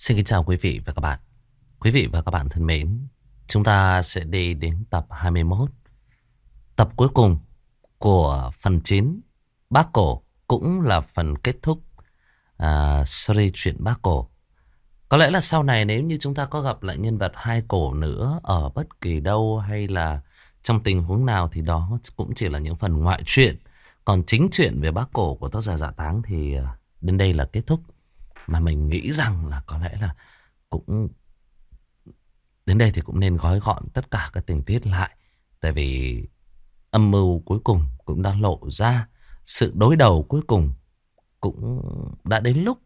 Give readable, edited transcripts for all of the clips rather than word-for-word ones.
Xin kính chào quý vị và các bạn. Quý vị và các bạn thân mến, chúng ta sẽ đi đến tập 21, tập cuối cùng của phần 9 Bác Cổ, cũng là phần kết thúc series chuyện Bác Cổ. Có lẽ là sau này nếu như chúng ta có gặp lại nhân vật hai cổ nữa ở bất kỳ đâu hay là trong tình huống nào thì đó cũng chỉ là những phần ngoại truyện. Còn chính truyện về Bác Cổ của tác giả Dạ Táng thì đến đây là kết thúc. Mà mình nghĩ rằng là có lẽ là cũng đến đây thì cũng nên gói gọn tất cả các tình tiết lại. Tại vì âm mưu cuối cùng cũng đã lộ ra, sự đối đầu cuối cùng cũng đã đến lúc.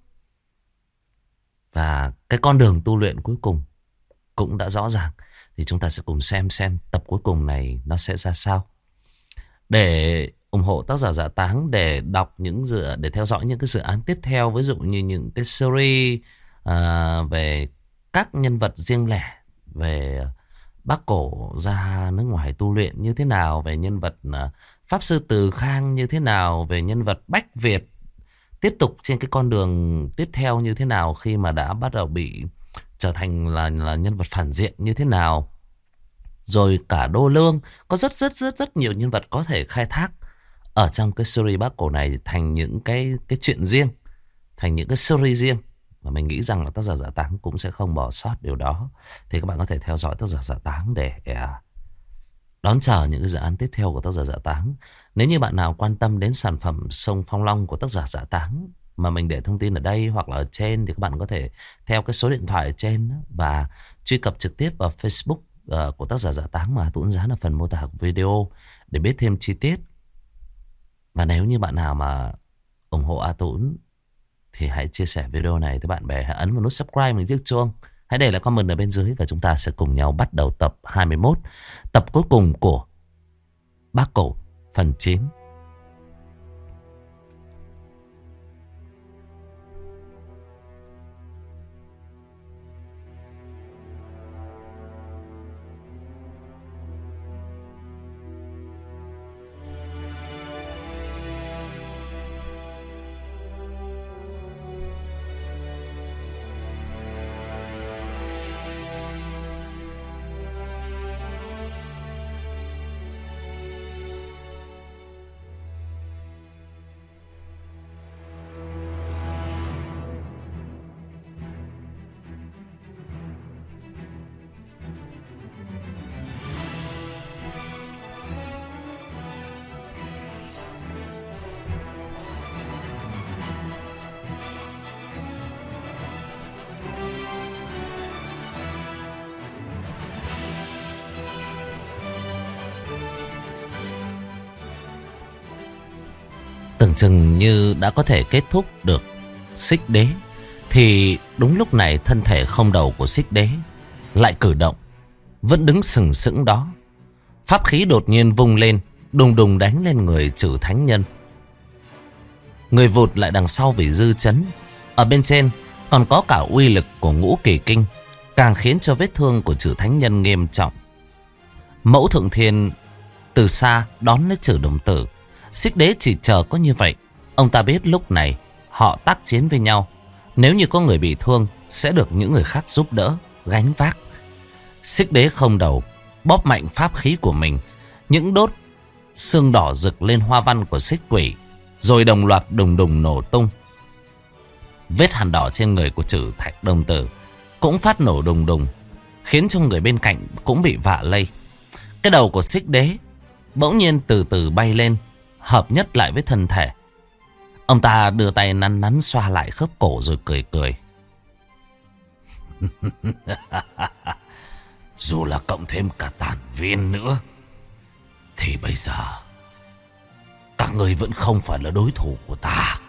Và cái con đường tu luyện cuối cùng cũng đã rõ ràng. Thì chúng ta sẽ cùng xem tập cuối cùng này nó sẽ ra sao. Để ủng hộ tác giả Dạ Táng, để đọc để theo dõi những cái dự án tiếp theo, ví dụ như những cái series về các nhân vật riêng lẻ, về Bác Cổ ra nước ngoài tu luyện như thế nào, về nhân vật Pháp Sư Từ Khang như thế nào, về nhân vật Bách Việt tiếp tục trên cái con đường tiếp theo như thế nào khi mà đã bắt đầu bị trở thành là nhân vật phản diện như thế nào. Rồi cả Đô Lương, có rất nhiều nhân vật có thể khai thác ở trong cái series Bác Cổ này thành những cái chuyện riêng, thành những cái series riêng. Và mình nghĩ rằng là tác giả Dạ Táng cũng sẽ không bỏ sót điều đó. Thì các bạn có thể theo dõi tác giả Dạ Táng để đón chờ những cái dự án tiếp theo của tác giả Dạ Táng. Nếu như bạn nào quan tâm đến sản phẩm Sông Phong Long của tác giả Dạ Táng mà mình để thông tin ở đây hoặc là ở trên, thì các bạn có thể theo cái số điện thoại ở trên và truy cập trực tiếp vào Facebook của tác giả Dạ Táng mà Tuấn dán ở phần mô tả của video để biết thêm chi tiết. Và nếu như bạn nào mà ủng hộ A Tuấn thì hãy chia sẻ video này với bạn bè, hãy ấn vào nút subscribe và chiếc chuông. Hãy để lại comment ở bên dưới và chúng ta sẽ cùng nhau bắt đầu tập 21, tập cuối cùng của Bác Cổ phần 9. Tưởng chừng như đã có thể kết thúc được Xích Đế, thì đúng lúc này thân thể không đầu của Xích Đế lại cử động, vẫn đứng sừng sững đó. Pháp khí đột nhiên vung lên, đùng đùng đánh lên người Trử Thánh Nhân. Người vụt lại đằng sau vì dư chấn. Ở bên trên còn có cả uy lực của Ngũ Kỳ Kinh, càng khiến cho vết thương của Trử Thánh Nhân nghiêm trọng. Mẫu Thượng Thiên từ xa đón lấy Trử Đồng Tử. Xích Đế chỉ chờ có như vậy. Ông ta biết lúc này họ tác chiến với nhau, nếu như có người bị thương sẽ được những người khác giúp đỡ gánh vác. Xích Đế không đầu bóp mạnh pháp khí của mình, những đốt xương đỏ rực lên hoa văn của xích quỷ, rồi đồng loạt đùng đùng nổ tung. Vết hằn đỏ trên người của Trử Thạch Đồng Tử cũng phát nổ đùng đùng, khiến cho người bên cạnh cũng bị vạ lây. Cái đầu của Xích Đế bỗng nhiên từ từ bay lên, hợp nhất lại với thân thể. Ông ta đưa tay nắn nắn xoa lại khớp cổ rồi cười cười. Dù là cộng thêm cả tàn viên nữa thì bây giờ các người vẫn không phải là đối thủ của ta.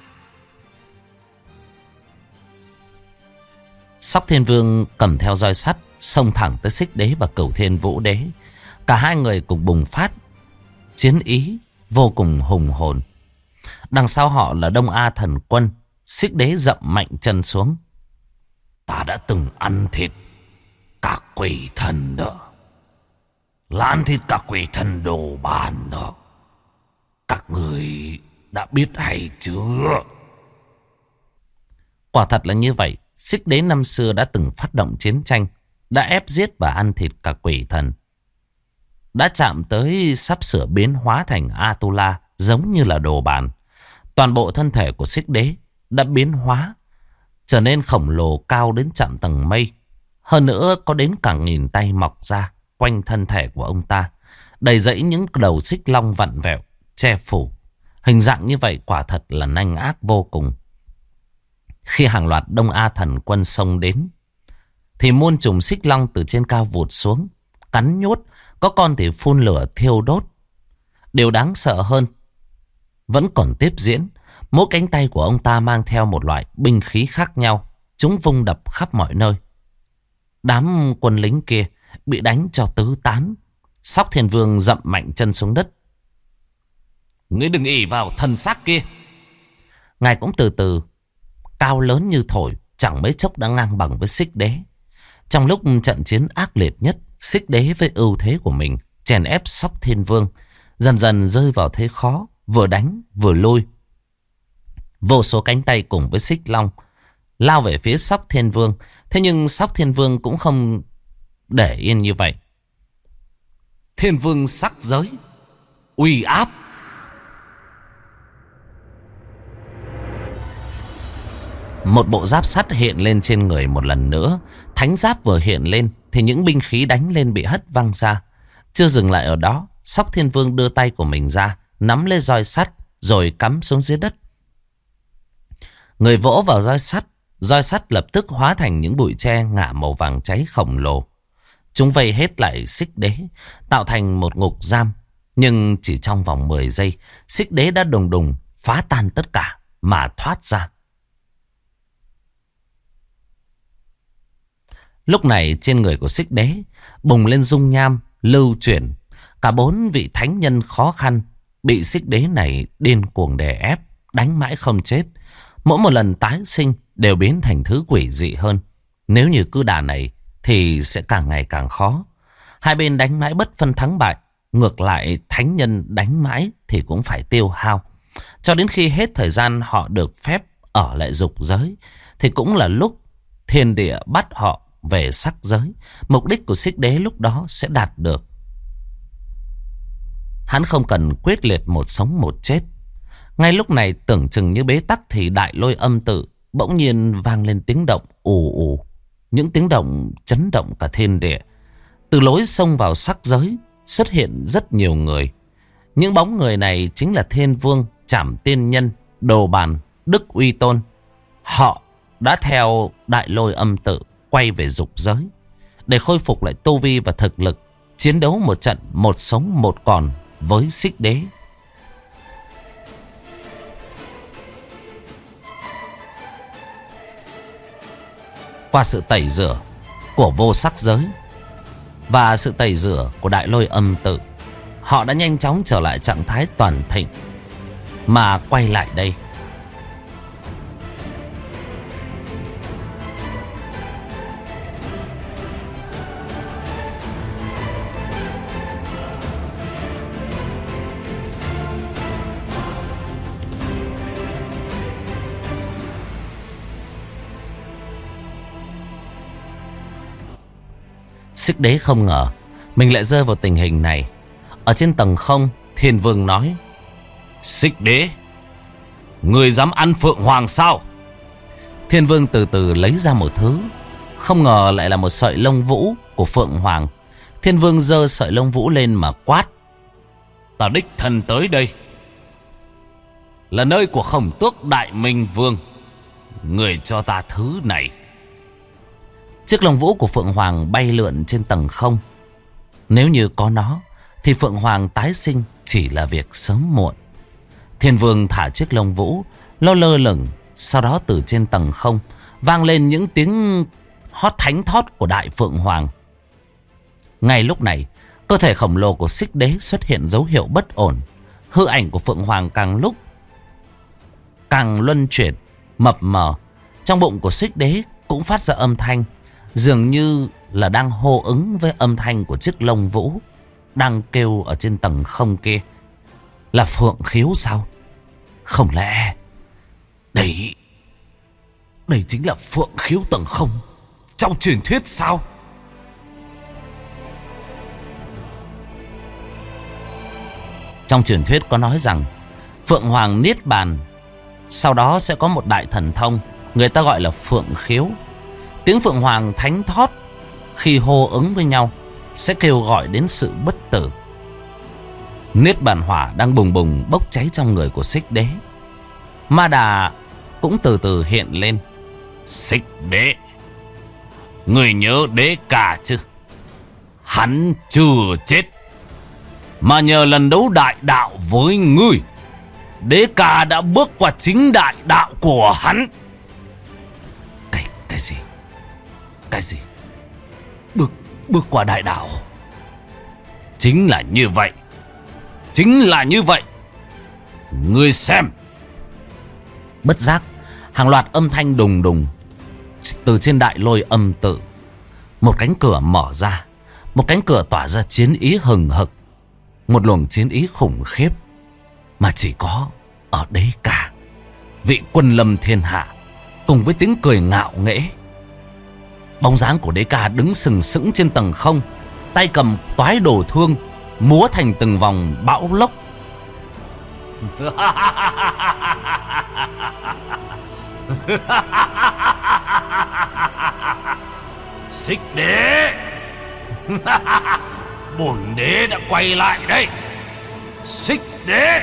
Sóc Thiên Vương cầm theo roi sắt xông thẳng tới Xích Đế và Cửu Thiên Vũ Đế. Cả hai người cùng bùng phát chiến ý vô cùng hùng hồn. Đằng sau họ là Đông A Thần Quân. Xích Đế dậm mạnh chân xuống. Ta đã từng ăn thịt cả quỷ thần đó, là ăn thịt cả quỷ thần đồ bàn đó. Các người đã biết hay chưa? Quả thật là như vậy. Xích Đế năm xưa đã từng phát động chiến tranh, đã ép giết và ăn thịt cả quỷ thần, đã chạm tới sắp sửa biến hóa thành Atula, giống như là đồ bàn. Toàn bộ thân thể của Xích Đế đã biến hóa, trở nên khổng lồ cao đến chạm tầng mây. Hơn nữa có đến cả 1000 tay mọc ra quanh thân thể của ông ta, đầy dẫy những đầu xích long vặn vẹo, che phủ. Hình dạng như vậy quả thật là nanh ác vô cùng. Khi hàng loạt Đông A thần quân xông đến, thì muôn trùng xích long từ trên cao vụt xuống, cắn nhốt, có con thì phun lửa thiêu đốt. Điều đáng sợ hơn vẫn còn tiếp diễn. Mỗi cánh tay của ông ta mang theo một loại binh khí khác nhau, chúng vung đập khắp mọi nơi. Đám quân lính kia bị đánh cho tứ tán. Sóc Thiên Vương dậm mạnh chân xuống đất. Ngươi đừng ỷ vào thần xác kia. Ngài cũng từ từ, cao lớn như thổi, chẳng mấy chốc đã ngang bằng với Xích Đế. Trong lúc trận chiến ác liệt nhất, Xích Đế với ưu thế của mình chèn ép Sóc Thiên Vương, dần dần rơi vào thế khó, vừa đánh vừa lui. Vô số cánh tay cùng với xích long lao về phía Sóc Thiên Vương. Thế nhưng Sóc Thiên Vương cũng không để yên như vậy. Thiên Vương sắc giới, uy áp. Một bộ giáp sắt hiện lên trên người một lần nữa. Thánh giáp vừa hiện lên thì những binh khí đánh lên bị hất văng ra. Chưa dừng lại ở đó, Sóc Thiên Vương đưa tay của mình ra, nắm lấy roi sắt rồi cắm xuống dưới đất. Người vỗ vào roi sắt lập tức hóa thành những bụi tre ngả màu vàng cháy khổng lồ. Chúng vây hết lại Xích Đế, tạo thành một ngục giam. Nhưng chỉ trong vòng 10 giây, Xích Đế đã đùng đùng phá tan tất cả mà thoát ra. Lúc này trên người của Xích Đế bùng lên dung nham lưu chuyển. Cả 4 vị thánh nhân khó khăn bị Xích Đế này điên cuồng đè ép, đánh mãi không chết. Mỗi một lần tái sinh đều biến thành thứ quỷ dị hơn. Nếu như cứ đà này thì sẽ càng ngày càng khó. Hai bên đánh mãi bất phân thắng bại. Ngược lại thánh nhân đánh mãi thì cũng phải tiêu hao. Cho đến khi hết thời gian họ được phép ở lại dục giới, thì cũng là lúc thiên địa bắt họ về sắc giới. Mục đích của Xích Đế lúc đó sẽ đạt được. Hắn không cần quyết liệt một sống một chết. Ngay lúc này tưởng chừng như bế tắc thì Đại Lôi Âm Tự bỗng nhiên vang lên tiếng động ù ù. Những tiếng động chấn động cả thiên địa. Từ lối xông vào sắc giới xuất hiện rất nhiều người. Những bóng người này chính là Thiên Vương, Trảm Tiên Nhân, Đồ Bàn, Đức Uy Tôn. Họ đã theo Đại Lôi Âm Tự quay về dục giới để khôi phục lại tu vi và thực lực, chiến đấu một trận một sống một còn với Xích Đế. Qua sự tẩy rửa của vô sắc giới và sự tẩy rửa của Đại Lôi Âm Tự, họ đã nhanh chóng trở lại trạng thái toàn thịnh. Mà quay lại đây, Xích Đế không ngờ mình lại rơi vào tình hình này. Ở trên tầng không, Thiên Vương nói: Xích Đế, người dám ăn Phượng Hoàng sao? Thiên Vương từ từ lấy ra một thứ. Không ngờ lại là một sợi lông vũ của Phượng Hoàng. Thiên Vương giơ sợi lông vũ lên mà quát: Ta đích thân tới đây, là nơi của Khổng Tước Đại Minh Vương. Người cho ta thứ này. Chiếc lông vũ của Phượng Hoàng bay lượn trên tầng không. Nếu như có nó thì Phượng Hoàng tái sinh chỉ là việc sớm muộn. Thiên Vương thả chiếc lông vũ lơ lơ lửng. Sau đó từ trên tầng không vang lên những tiếng hót thánh thót của Đại Phượng Hoàng. Ngay lúc này, cơ thể khổng lồ của Xích Đế xuất hiện dấu hiệu bất ổn. Hư ảnh của Phượng Hoàng càng lúc càng luân chuyển, mập mờ. Trong bụng của Xích Đế cũng phát ra âm thanh, dường như là đang hô ứng với âm thanh của chiếc lông vũ đang kêu ở trên tầng không kia. Là Phượng khiếu sao? Không lẽ đây Đây chính là Phượng Khiếu tầng không trong truyền thuyết sao? Trong truyền thuyết có nói rằng Phượng Hoàng niết bàn, sau đó sẽ có một đại thần thông, người ta gọi là Phượng Khiếu. Tiếng Phượng Hoàng thánh thót khi hô ứng với nhau sẽ kêu gọi đến sự bất tử. Niết bàn hỏa đang bùng bùng bốc cháy trong người của Xích Đế. Ma Đà cũng từ từ hiện lên. Xích Đế, người nhớ Đế Ca chứ? Hắn chưa chết, mà nhờ lần đấu đại đạo với ngươi, Đế Ca đã bước qua chính đại đạo của hắn. Cái gì? Cái gì? Bước qua đại đạo? Chính là như vậy. Chính là như vậy. Ngươi xem. Bất giác, hàng loạt âm thanh đùng đùng từ trên đại lôi âm tự. Một cánh cửa mở ra. Một cánh cửa tỏa ra chiến ý hừng hực. Một luồng chiến ý khủng khiếp mà chỉ có ở Đế Ca, vị quân lâm thiên hạ, cùng với tiếng cười ngạo nghễ. Bóng dáng của Đế Ca đứng sừng sững trên tầng không, tay cầm toái đồ thương, múa thành từng vòng bão lốc. Xích Đế, bổn đế đã quay lại đây. Xích Đế.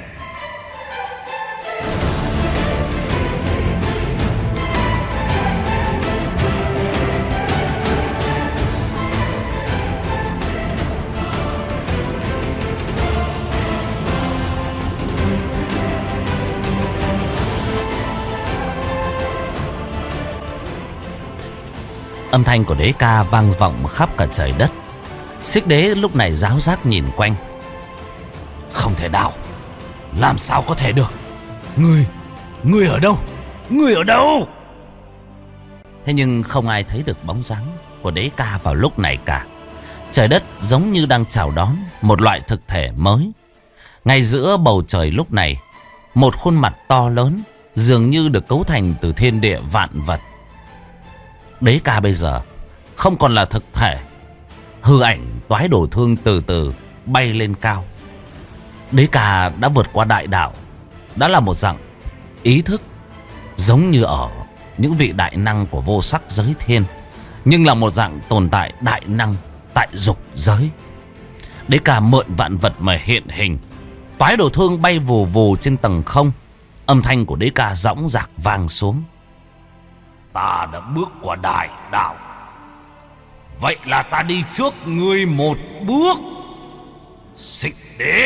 Âm thanh của Đế Ca vang vọng khắp cả trời đất. Xích Đế lúc này ráo rác nhìn quanh. Không thể nào, làm sao có thể được? Ngươi ở đâu? Ngươi ở đâu? Thế nhưng không ai thấy được bóng dáng của Đế Ca vào lúc này cả. Trời đất giống như đang chào đón một loại thực thể mới. Ngay giữa bầu trời lúc này, một khuôn mặt to lớn dường như được cấu thành từ thiên địa vạn vật. Đế Ca bây giờ không còn là thực thể. Hư ảnh toái đồ thương từ từ bay lên cao. Đế Ca đã vượt qua đại đạo, đã là một dạng ý thức, giống như ở những vị đại năng của vô sắc giới thiên, nhưng là một dạng tồn tại đại năng tại dục giới. Đế Ca mượn vạn vật mà hiện hình. Toái đồ thương bay vù vù trên tầng không. Âm thanh của Đế Ca dõng dạc vang xuống. Ta đã bước qua đại đạo, vậy là ta đi trước ngươi một bước. Xích Đế.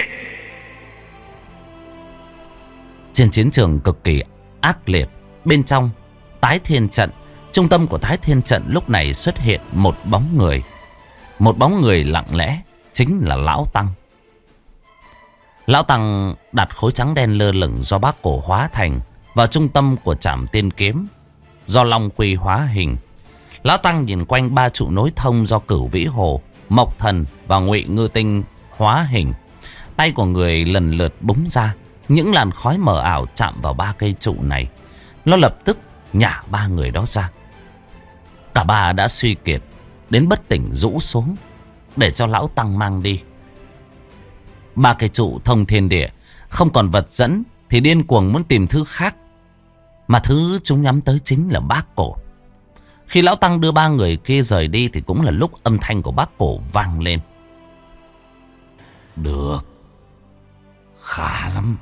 Trên chiến trường cực kỳ ác liệt, bên trong Tái Thiên Trận, trung tâm của Tái Thiên Trận lúc này xuất hiện một bóng người. Một bóng người lặng lẽ, chính là Lão Tăng. Lão Tăng đặt khối trắng đen lơ lửng do Bác Cổ hóa thành vào trung tâm của Trảm Tiên Kiếm do Long Quy hóa hình. Lão Tăng nhìn quanh ba trụ nối thông do Cửu Vĩ Hồ, Mộc Thần và Ngụy Ngư Tinh hóa hình. Tay của người lần lượt búng ra, những làn khói mờ ảo chạm vào ba cây trụ này. Nó lập tức nhả ba người đó ra. Cả ba đã suy kiệt đến bất tỉnh rũ xuống, để cho Lão Tăng mang đi. Ba cây trụ thông thiên địa, không còn vật dẫn thì điên cuồng muốn tìm thứ khác, mà thứ chúng nhắm tới chính là Bác Cổ. Khi Lão Tăng đưa ba người kia rời đi thì cũng là lúc âm thanh của Bác Cổ vang lên. Được, khá lắm.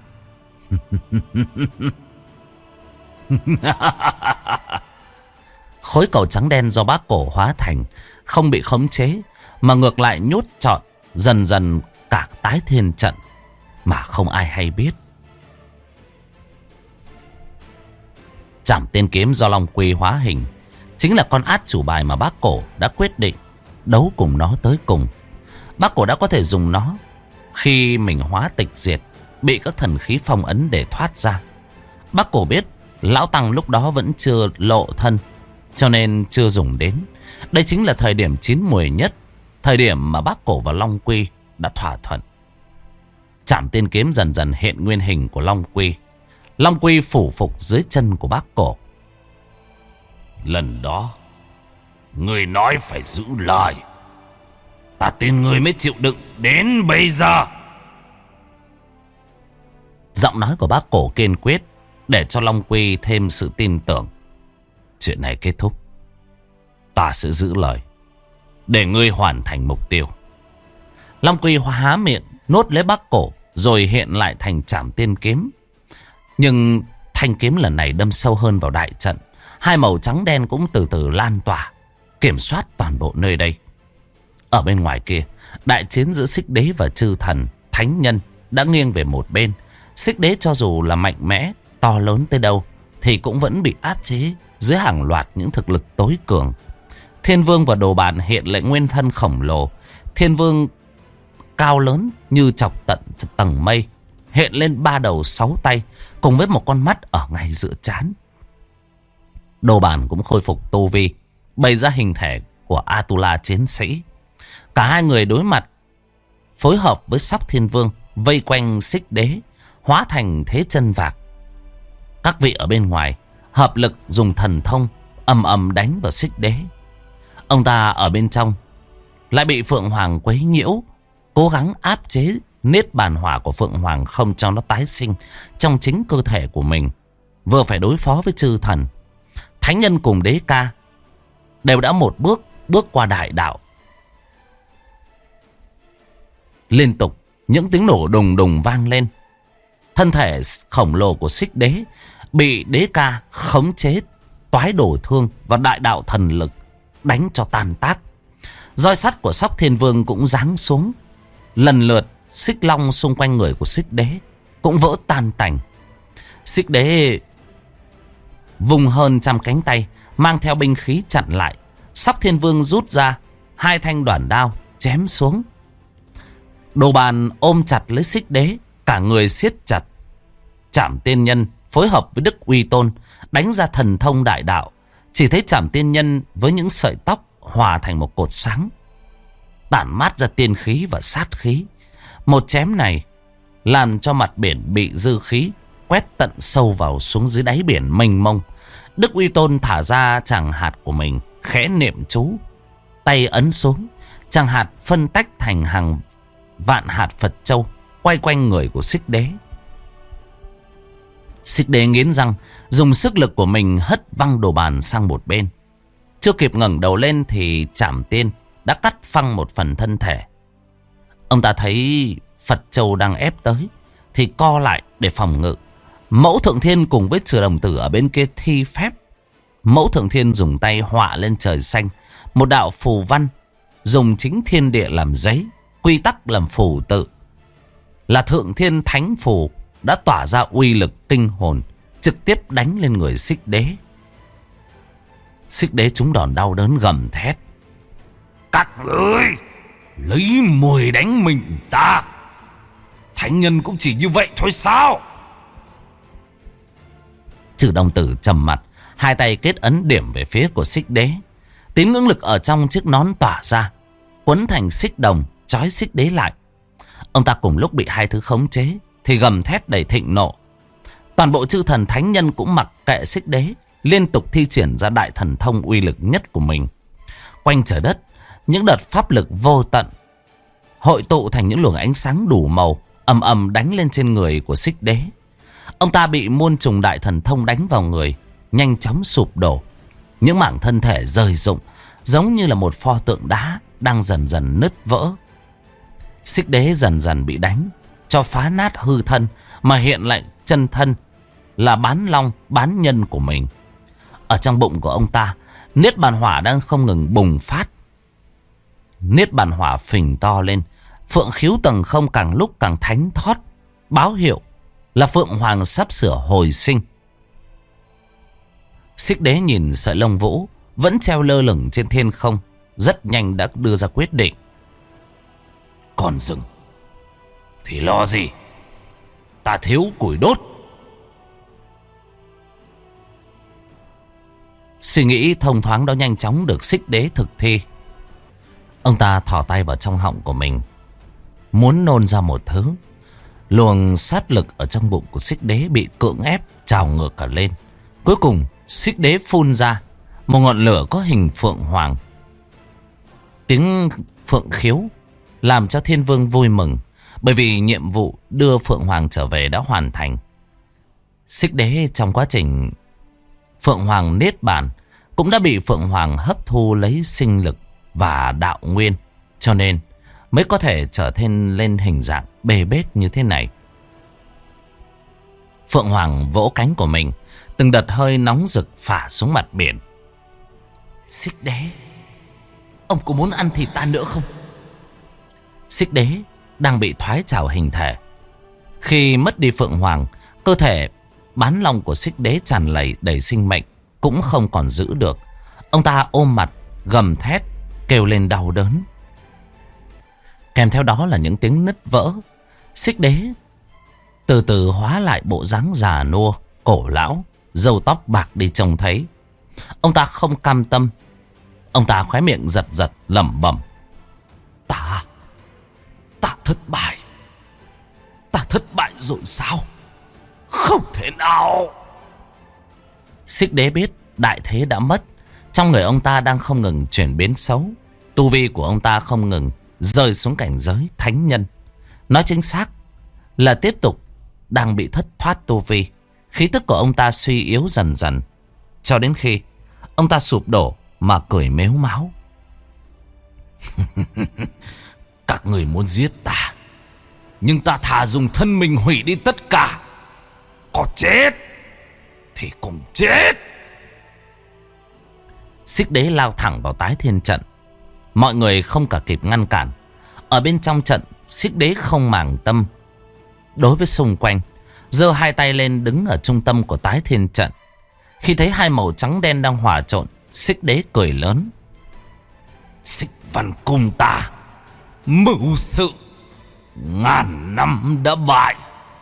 Khối cầu trắng đen do Bác Cổ hóa thành không bị khống chế, mà ngược lại nhốt trọn dần dần cả Tái Thiên Trận mà không ai hay biết. Trảm Tiên Kiếm do Long Quy hóa hình chính là con át chủ bài mà Bác Cổ đã quyết định đấu cùng nó tới cùng. Bác Cổ đã có thể dùng nó khi mình hóa tịch diệt, bị các thần khí phong ấn để thoát ra. Bác Cổ biết Lão Tăng lúc đó vẫn chưa lộ thân, cho nên chưa dùng đến. Đây chính là thời điểm chín muồi nhất, thời điểm mà Bác Cổ và Long Quy đã thỏa thuận. Trảm Tiên Kiếm dần dần hiện nguyên hình của Long Quy. Long Quy phủ phục dưới chân của Bác Cổ. Lần đó người nói phải giữ lời. Ta tin người mới chịu đựng đến bây giờ. Giọng nói của bác Cổ kiên quyết, để cho Long Quy thêm sự tin tưởng. Chuyện này kết thúc, ta sẽ giữ lời, để ngươi hoàn thành mục tiêu. Long Quy há miệng nuốt lấy bác Cổ, rồi hiện lại thành trảm tiên kiếm. Nhưng thanh kiếm lần này đâm sâu hơn vào đại trận. Hai màu trắng đen cũng từ từ lan tỏa, kiểm soát toàn bộ nơi đây. Ở bên ngoài kia, đại chiến giữa Xích Đế và Chư Thần Thánh Nhân đã nghiêng về một bên. Xích Đế cho dù là mạnh mẽ, to lớn tới đâu, thì cũng vẫn bị áp chế dưới hàng loạt những thực lực tối cường. Thiên Vương và Đồ Bàn hiện lại nguyên thân khổng lồ. Thiên Vương cao lớn như chọc tận tầng mây, hiện lên 3 đầu 6 tay, cùng với một con mắt ở ngay giữa trán. Đồ Bàn cũng khôi phục tu vi, bày ra hình thể của Atula chiến sĩ. Cả hai người đối mặt, phối hợp với Sóc Thiên Vương vây quanh Xích Đế, hóa thành thế chân vạc. Các vị ở bên ngoài hợp lực dùng thần thông ầm ầm đánh vào Xích Đế. Ông ta ở bên trong lại bị Phượng Hoàng quấy nhiễu, cố gắng áp chế niết bàn hỏa của Phượng Hoàng, không cho nó tái sinh trong chính cơ thể của mình. Vừa phải đối phó với Chư Thần Thánh Nhân cùng Đế Ca, đều đã một bước qua đại đạo. Liên tục những tiếng nổ đùng đùng vang lên. Thân thể khổng lồ của Xích Đế bị Đế Ca khống chế, toái đổ thương và đại đạo thần lực đánh cho tan tác. Roi sắt của Sóc Thiên Vương cũng giáng xuống. Lần lượt xích long xung quanh người của Xích Đế cũng vỡ tan tành. Xích Đế vùng hơn trăm cánh tay, mang theo binh khí chặn lại. Sóc Thiên Vương rút ra 2 thanh đoản đao chém xuống. Đồ Bàn ôm chặt lấy Xích Đế, cả người siết chặt. Trảm Tiên Nhân phối hợp với Đức Uy Tôn đánh ra thần thông đại đạo. Chỉ thấy Trảm Tiên Nhân với những sợi tóc hòa thành một cột sáng, tản mát ra tiên khí và sát khí. Một chém này làm cho mặt biển bị dư khí quét tận sâu vào xuống dưới đáy biển mênh mông. Đức Uy Tôn thả ra tràng hạt của mình, khẽ niệm chú, tay ấn xuống, tràng hạt phân tách thành hàng vạn hạt Phật châu quay quanh người của Xích Đế. Xích Đế nghiến răng, dùng sức lực của mình hất văng Đồ Bàn sang một bên. Chưa kịp ngẩng đầu lên thì Trảm Tiên đã cắt phăng một phần thân thể. Ông ta thấy Phật châu đang ép tới thì co lại để phòng ngự. Mẫu Thượng Thiên cùng với Chư Đồng Tử ở bên kia thi phép. Mẫu Thượng Thiên dùng tay họa lên trời xanh một đạo phù văn, dùng chính thiên địa làm giấy, quy tắc làm phù tự, là Thượng Thiên Thánh Phù, đã tỏa ra uy lực kinh hồn, trực tiếp đánh lên người Xích Đế. Xích Đế trúng đòn đau đớn gầm thét: các ngươi lấy mồi đánh mình ta, thánh nhân cũng chỉ như vậy thôi sao? Chư Đồng Tử trầm mặt, hai tay kết ấn điểm về phía của Xích Đế. Tín ngưỡng lực ở trong chiếc nón tỏa ra, quấn thành xích đồng trói Xích Đế lại. Ông ta cùng lúc bị hai thứ khống chế thì gầm thét đầy thịnh nộ. Toàn bộ chư thần thánh nhân cũng mặc kệ Xích Đế, liên tục thi triển ra đại thần thông uy lực nhất của mình. Quanh trời đất, những đợt pháp lực vô tận hội tụ thành những luồng ánh sáng đủ màu, ầm ầm đánh lên trên người của Xích Đế. Ông ta bị muôn trùng đại thần thông đánh vào người, nhanh chóng sụp đổ. Những mảng thân thể rời rụng, giống như là một pho tượng đá đang dần dần nứt vỡ. Xích Đế dần dần bị đánh cho phá nát hư thân, mà hiện lại chân thân là bán long bán nhân của mình. Ở trong bụng của ông ta, niết bàn hỏa đang không ngừng bùng phát. Niết bàn hỏa phình to lên, phượng khiếu tầng không càng lúc càng thánh thót, báo hiệu là Phượng Hoàng sắp sửa hồi sinh. Xích Đế nhìn sợi lông vũ vẫn treo lơ lửng trên thiên không, rất nhanh đã đưa ra quyết định. Còn rừng thì lo gì, ta thiếu củi đốt. Suy nghĩ thông thoáng đó nhanh chóng được Xích Đế thực thi. Ông ta thò tay vào trong họng của mình, muốn nôn ra một thứ. Luồng sát lực ở trong bụng của Xích Đế bị cưỡng ép trào ngược cả lên. Cuối cùng Xích Đế phun ra một ngọn lửa có hình phượng hoàng. Tiếng phượng khiếu làm cho Thiên Vương vui mừng, bởi vì nhiệm vụ đưa phượng hoàng trở về đã hoàn thành. Xích Đế trong quá trình phượng hoàng niết bàn cũng đã bị phượng hoàng hấp thu lấy sinh lực và đạo nguyên, cho nên mới có thể trở thành lên hình dạng bê bết như thế này. Phượng hoàng vỗ cánh của mình, từng đợt hơi nóng rực phả xuống mặt biển. Xích Đế, ông có muốn ăn thịt ta nữa không? Xích Đế đang bị thoái trào hình thể. Khi mất đi phượng hoàng, cơ thể bán long của Xích Đế tràn đầy sinh mệnh cũng không còn giữ được. Ông ta ôm mặt gầm thét, kêu lên đau đớn. Kèm theo đó là những tiếng nứt vỡ. Xích Đế từ từ hóa lại bộ dáng già nua, cổ lão, râu tóc bạc đi trông thấy. Ông ta không cam tâm. Ông ta khóe miệng giật giật lẩm bẩm. Ta thất bại. Ta thất bại rồi sao? Không thể nào. Xích Đế biết đại thế đã mất. Trong người ông ta đang không ngừng chuyển biến xấu. Tu vi của ông ta không ngừng rơi xuống cảnh giới thánh nhân. Nói chính xác là tiếp tục đang bị thất thoát tu vi. Khí tức của ông ta suy yếu dần dần, cho đến khi ông ta sụp đổ mà cười mếu máo. Các người muốn giết ta, nhưng ta thà dùng thân mình hủy đi tất cả. Có chết thì cùng chết. Xích Đế lao thẳng vào Tái Thiên trận. Mọi người không cả kịp ngăn cản. Ở bên trong trận, Xích Đế không màng tâm đối với xung quanh, giơ hai tay lên đứng ở trung tâm của Tái Thiên trận. Khi thấy hai màu trắng đen đang hòa trộn, Xích Đế cười lớn. Xích Văn cùng ta mưu sự ngàn năm đã bại.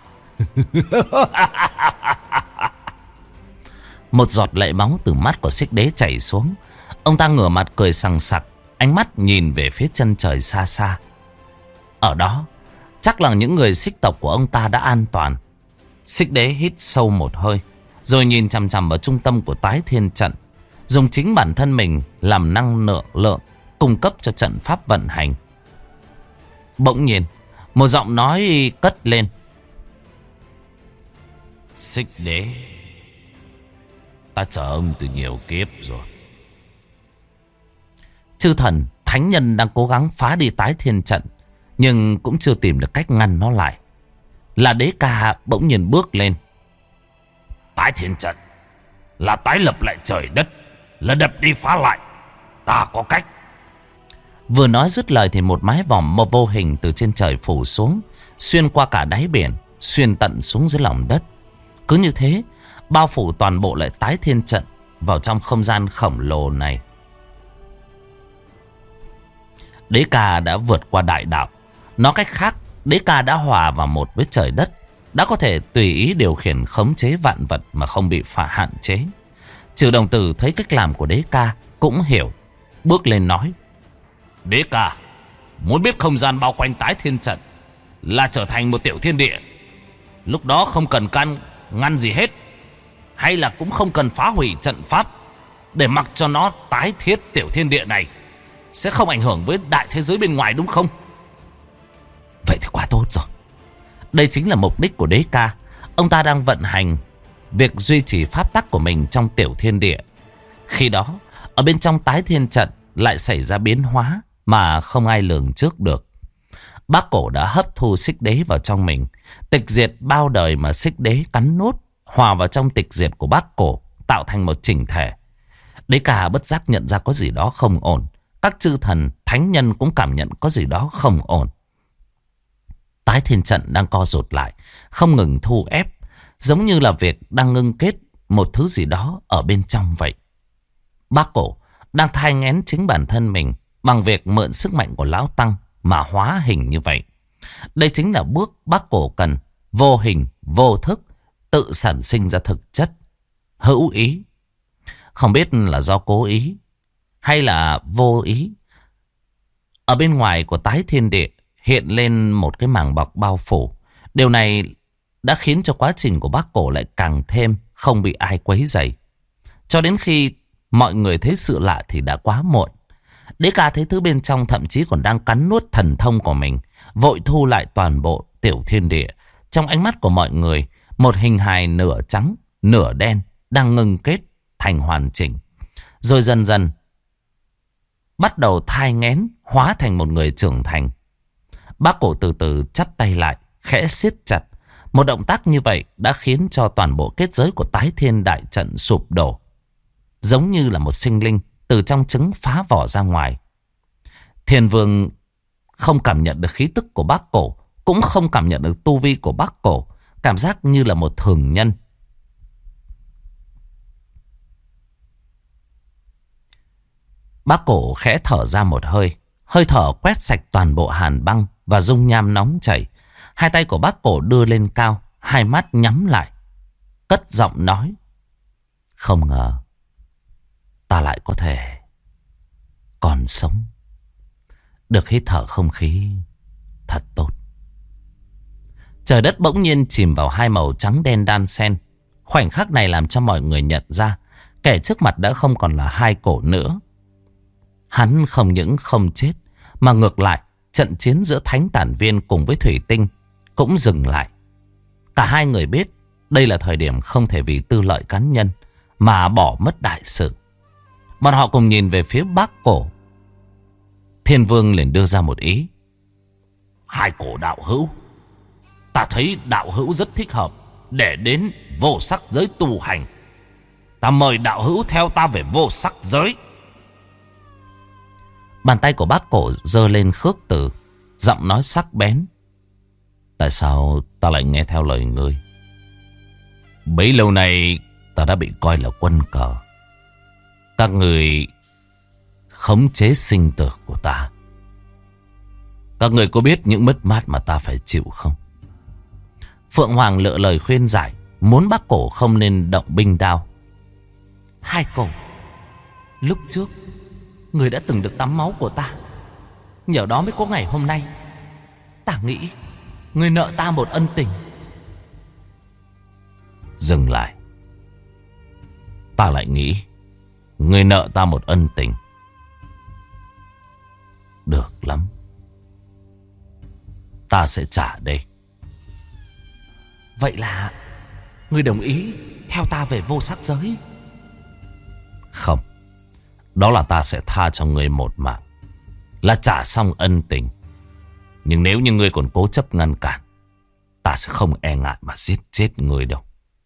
Một giọt lệ máu từ mắt của Xích Đế chảy xuống. Ông ta ngửa mặt cười sằng sặc, ánh mắt nhìn về phía chân trời xa xa. Ở đó chắc là những người Xích tộc của ông ta đã an toàn. Xích Đế hít sâu một hơi, rồi nhìn chằm chằm vào trung tâm của Tái Thiên trận, dùng chính bản thân mình làm năng lượng cung cấp cho trận pháp vận hành. Bỗng nhiên một giọng nói cất lên. Xích Đế, ta chờ ông từ nhiều kiếp rồi. Chư thần, thánh nhân đang cố gắng phá đi Tái Thiên trận, nhưng cũng chưa tìm được cách ngăn nó lại. Là Đế Ca bỗng nhiên bước lên. Tái Thiên trận là tái lập lại trời đất, là đập đi phá lại. Ta có cách. Vừa nói dứt lời thì một mái vòm vô hình từ trên trời phủ xuống, xuyên qua cả đáy biển, xuyên tận xuống dưới lòng đất. Cứ như thế bao phủ toàn bộ lại Tái Thiên trận vào trong không gian khổng lồ này. Đế Ca đã vượt qua đại đạo. Nói cách khác, Đế Ca đã hòa vào một với trời đất, đã có thể tùy ý điều khiển khống chế vạn vật mà không bị phá hạn chế. Trừ Đồng Tử thấy cách làm của Đế Ca cũng hiểu, bước lên nói. Đế Ca, muốn biết không gian bao quanh Tái Thiên trận là trở thành một tiểu thiên địa. Lúc đó không cần ngăn gì hết, hay là cũng không cần phá hủy trận pháp, để mặc cho nó tái thiết tiểu thiên địa này, sẽ không ảnh hưởng với đại thế giới bên ngoài, đúng không? Vậy thì quá tốt rồi. Đây chính là mục đích của Đế Ca. Ông ta đang vận hành việc duy trì pháp tắc của mình trong tiểu thiên địa. Khi đó ở bên trong Tái Thiên trận lại xảy ra biến hóa mà không ai lường trước được. Bác Cổ đã hấp thu Xích Đế vào trong mình, tịch diệt bao đời mà Xích Đế cắn nuốt, hòa vào trong tịch diệt của Bác Cổ, tạo thành một chỉnh thể. Đế Ca bất giác nhận ra có gì đó không ổn. Các chư thần, thánh nhân cũng cảm nhận có gì đó không ổn. Tái Thiên trận đang co rụt lại, không ngừng thu ép, giống như là việc đang ngưng kết một thứ gì đó ở bên trong vậy. Bác Cổ đang thai nghén chính bản thân mình bằng việc mượn sức mạnh của Lão Tăng mà hóa hình như vậy. Đây chính là bước Bác Cổ cần, vô hình, vô thức, tự sản sinh ra thực chất, hữu ý. Không biết là do cố ý hay là vô ý. Ở bên ngoài của Tái Thiên địa hiện lên một cái màng bọc bao phủ. Điều này đã khiến cho quá trình của Bác Cổ lại càng thêm không bị ai quấy rầy. Cho đến khi mọi người thấy sự lạ thì đã quá muộn. Đế ca thấy thứ bên trong thậm chí còn đang cắn nuốt thần thông của mình, vội thu lại toàn bộ tiểu thiên địa. Trong ánh mắt của mọi người, một hình hài nửa trắng, nửa đen đang ngưng kết thành hoàn chỉnh. Rồi dần dần bắt đầu thai nghén, hóa thành một người trưởng thành. Bác Cổ từ từ chắp tay lại, khẽ siết chặt. Một động tác như vậy đã khiến cho toàn bộ kết giới của Tái Thiên Đại Trận sụp đổ, giống như là một sinh linh từ trong trứng phá vỏ ra ngoài. Thiên Vương không cảm nhận được khí tức của Bác Cổ, cũng không cảm nhận được tu vi của Bác Cổ, cảm giác như là một thường nhân. Bác Cổ khẽ thở ra một hơi, hơi thở quét sạch toàn bộ hàn băng và dung nham nóng chảy. Hai tay của Bác Cổ đưa lên cao, hai mắt nhắm lại, cất giọng nói: không ngờ ta lại có thể còn sống, được hít thở không khí thật tốt. Trời đất bỗng nhiên chìm vào hai màu trắng đen đan xen. Khoảnh khắc này làm cho mọi người nhận ra kẻ trước mặt đã không còn là Hai Cổ nữa. Hắn không những không chết, mà ngược lại trận chiến giữa Thánh Tản Viên cùng với Thủy Tinh cũng dừng lại. Cả hai người biết đây là thời điểm không thể vì tư lợi cá nhân mà bỏ mất đại sự. Bọn họ cùng nhìn về phía Bác Cổ. Thiên Vương liền đưa ra một ý: Hai Cổ đạo hữu, ta thấy đạo hữu rất thích hợp để đến vô sắc giới tu hành. Ta mời đạo hữu theo ta về vô sắc giới. Bàn tay của Bác Cổ giơ lên khước từ, giọng nói sắc bén: tại sao ta lại nghe theo lời ngươi? Bấy lâu nay ta đã bị coi là quân cờ. Các người khống chế sinh tử của ta. Các người có biết những mất mát mà ta phải chịu không? Phượng Hoàng lựa lời khuyên giải, muốn Bác Cổ không nên động binh đao. Hai Cổ, lúc trước người đã từng được tắm máu của ta, nhờ đó mới có ngày hôm nay. Ta nghĩ người nợ ta một ân tình. Dừng lại. Ta lại nghĩ người nợ ta một ân tình. Được lắm, ta sẽ trả đây. Vậy là người đồng ý theo ta về vô sắc giới? Không, đó là ta sẽ tha cho người một mạng, là trả xong ân tình. Nhưng nếu như ngươi còn cố chấp ngăn cản, ta sẽ không e ngại mà giết chết ngươi đâu.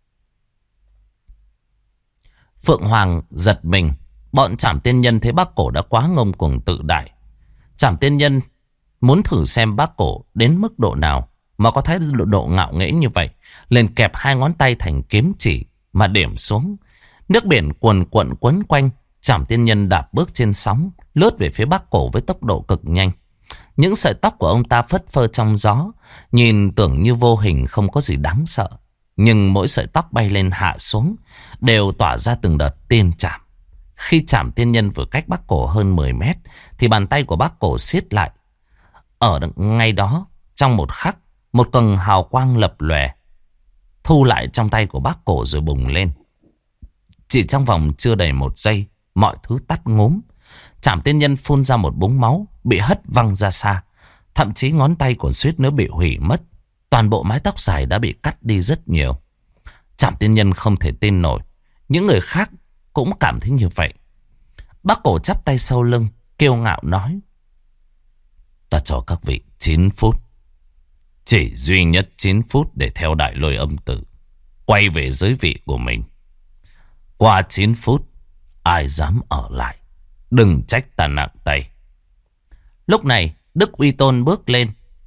Phượng Hoàng giật mình. Bọn Trảm Tiên Nhân thấy Bác Cổ đã quá ngông cuồng tự đại. Trảm Tiên Nhân muốn thử xem Bác Cổ đến mức độ nào mà có thái độ ngạo nghễ như vậy, liền kẹp hai ngón tay thành kiếm chỉ mà điểm xuống. Nước biển cuồn cuộn quấn quanh. Trảm Tiên Nhân đạp bước trên sóng, lướt về phía Bác Cổ với tốc độ cực nhanh. Những sợi tóc của ông ta phất phơ trong gió, nhìn tưởng như vô hình, không có gì đáng sợ. Nhưng mỗi sợi tóc bay lên hạ xuống đều tỏa ra từng đợt tiên chạm. Khi Trảm Tiên Nhân vừa cách Bác Cổ hơn 10 mét thì bàn tay của Bác Cổ siết lại. Ở ngay đó, trong một khắc, một quầng hào quang lập lòe thu lại trong tay của Bác Cổ rồi bùng lên. Chỉ trong vòng chưa đầy 1 giây, mọi thứ tắt ngúm. Trảm Tiên Nhân phun ra một búng máu, bị hất văng ra xa. Thậm chí ngón tay còn suýt nữa bị hủy mất. Toàn bộ mái tóc dài đã bị cắt đi rất nhiều. Trảm Tiên Nhân không thể tin nổi. Những người khác cũng cảm thấy như vậy. Bác Cổ chắp tay sau lưng, kiêu ngạo nói: ta cho các vị 9 phút. Chỉ duy nhất 9 phút để theo Đại Lôi Âm Tử quay về giới vị của mình. Qua 9 phút, ai dám ở lại, đừng trách ta nặng tay. Lúc này Đức Uy Tôn bước lên: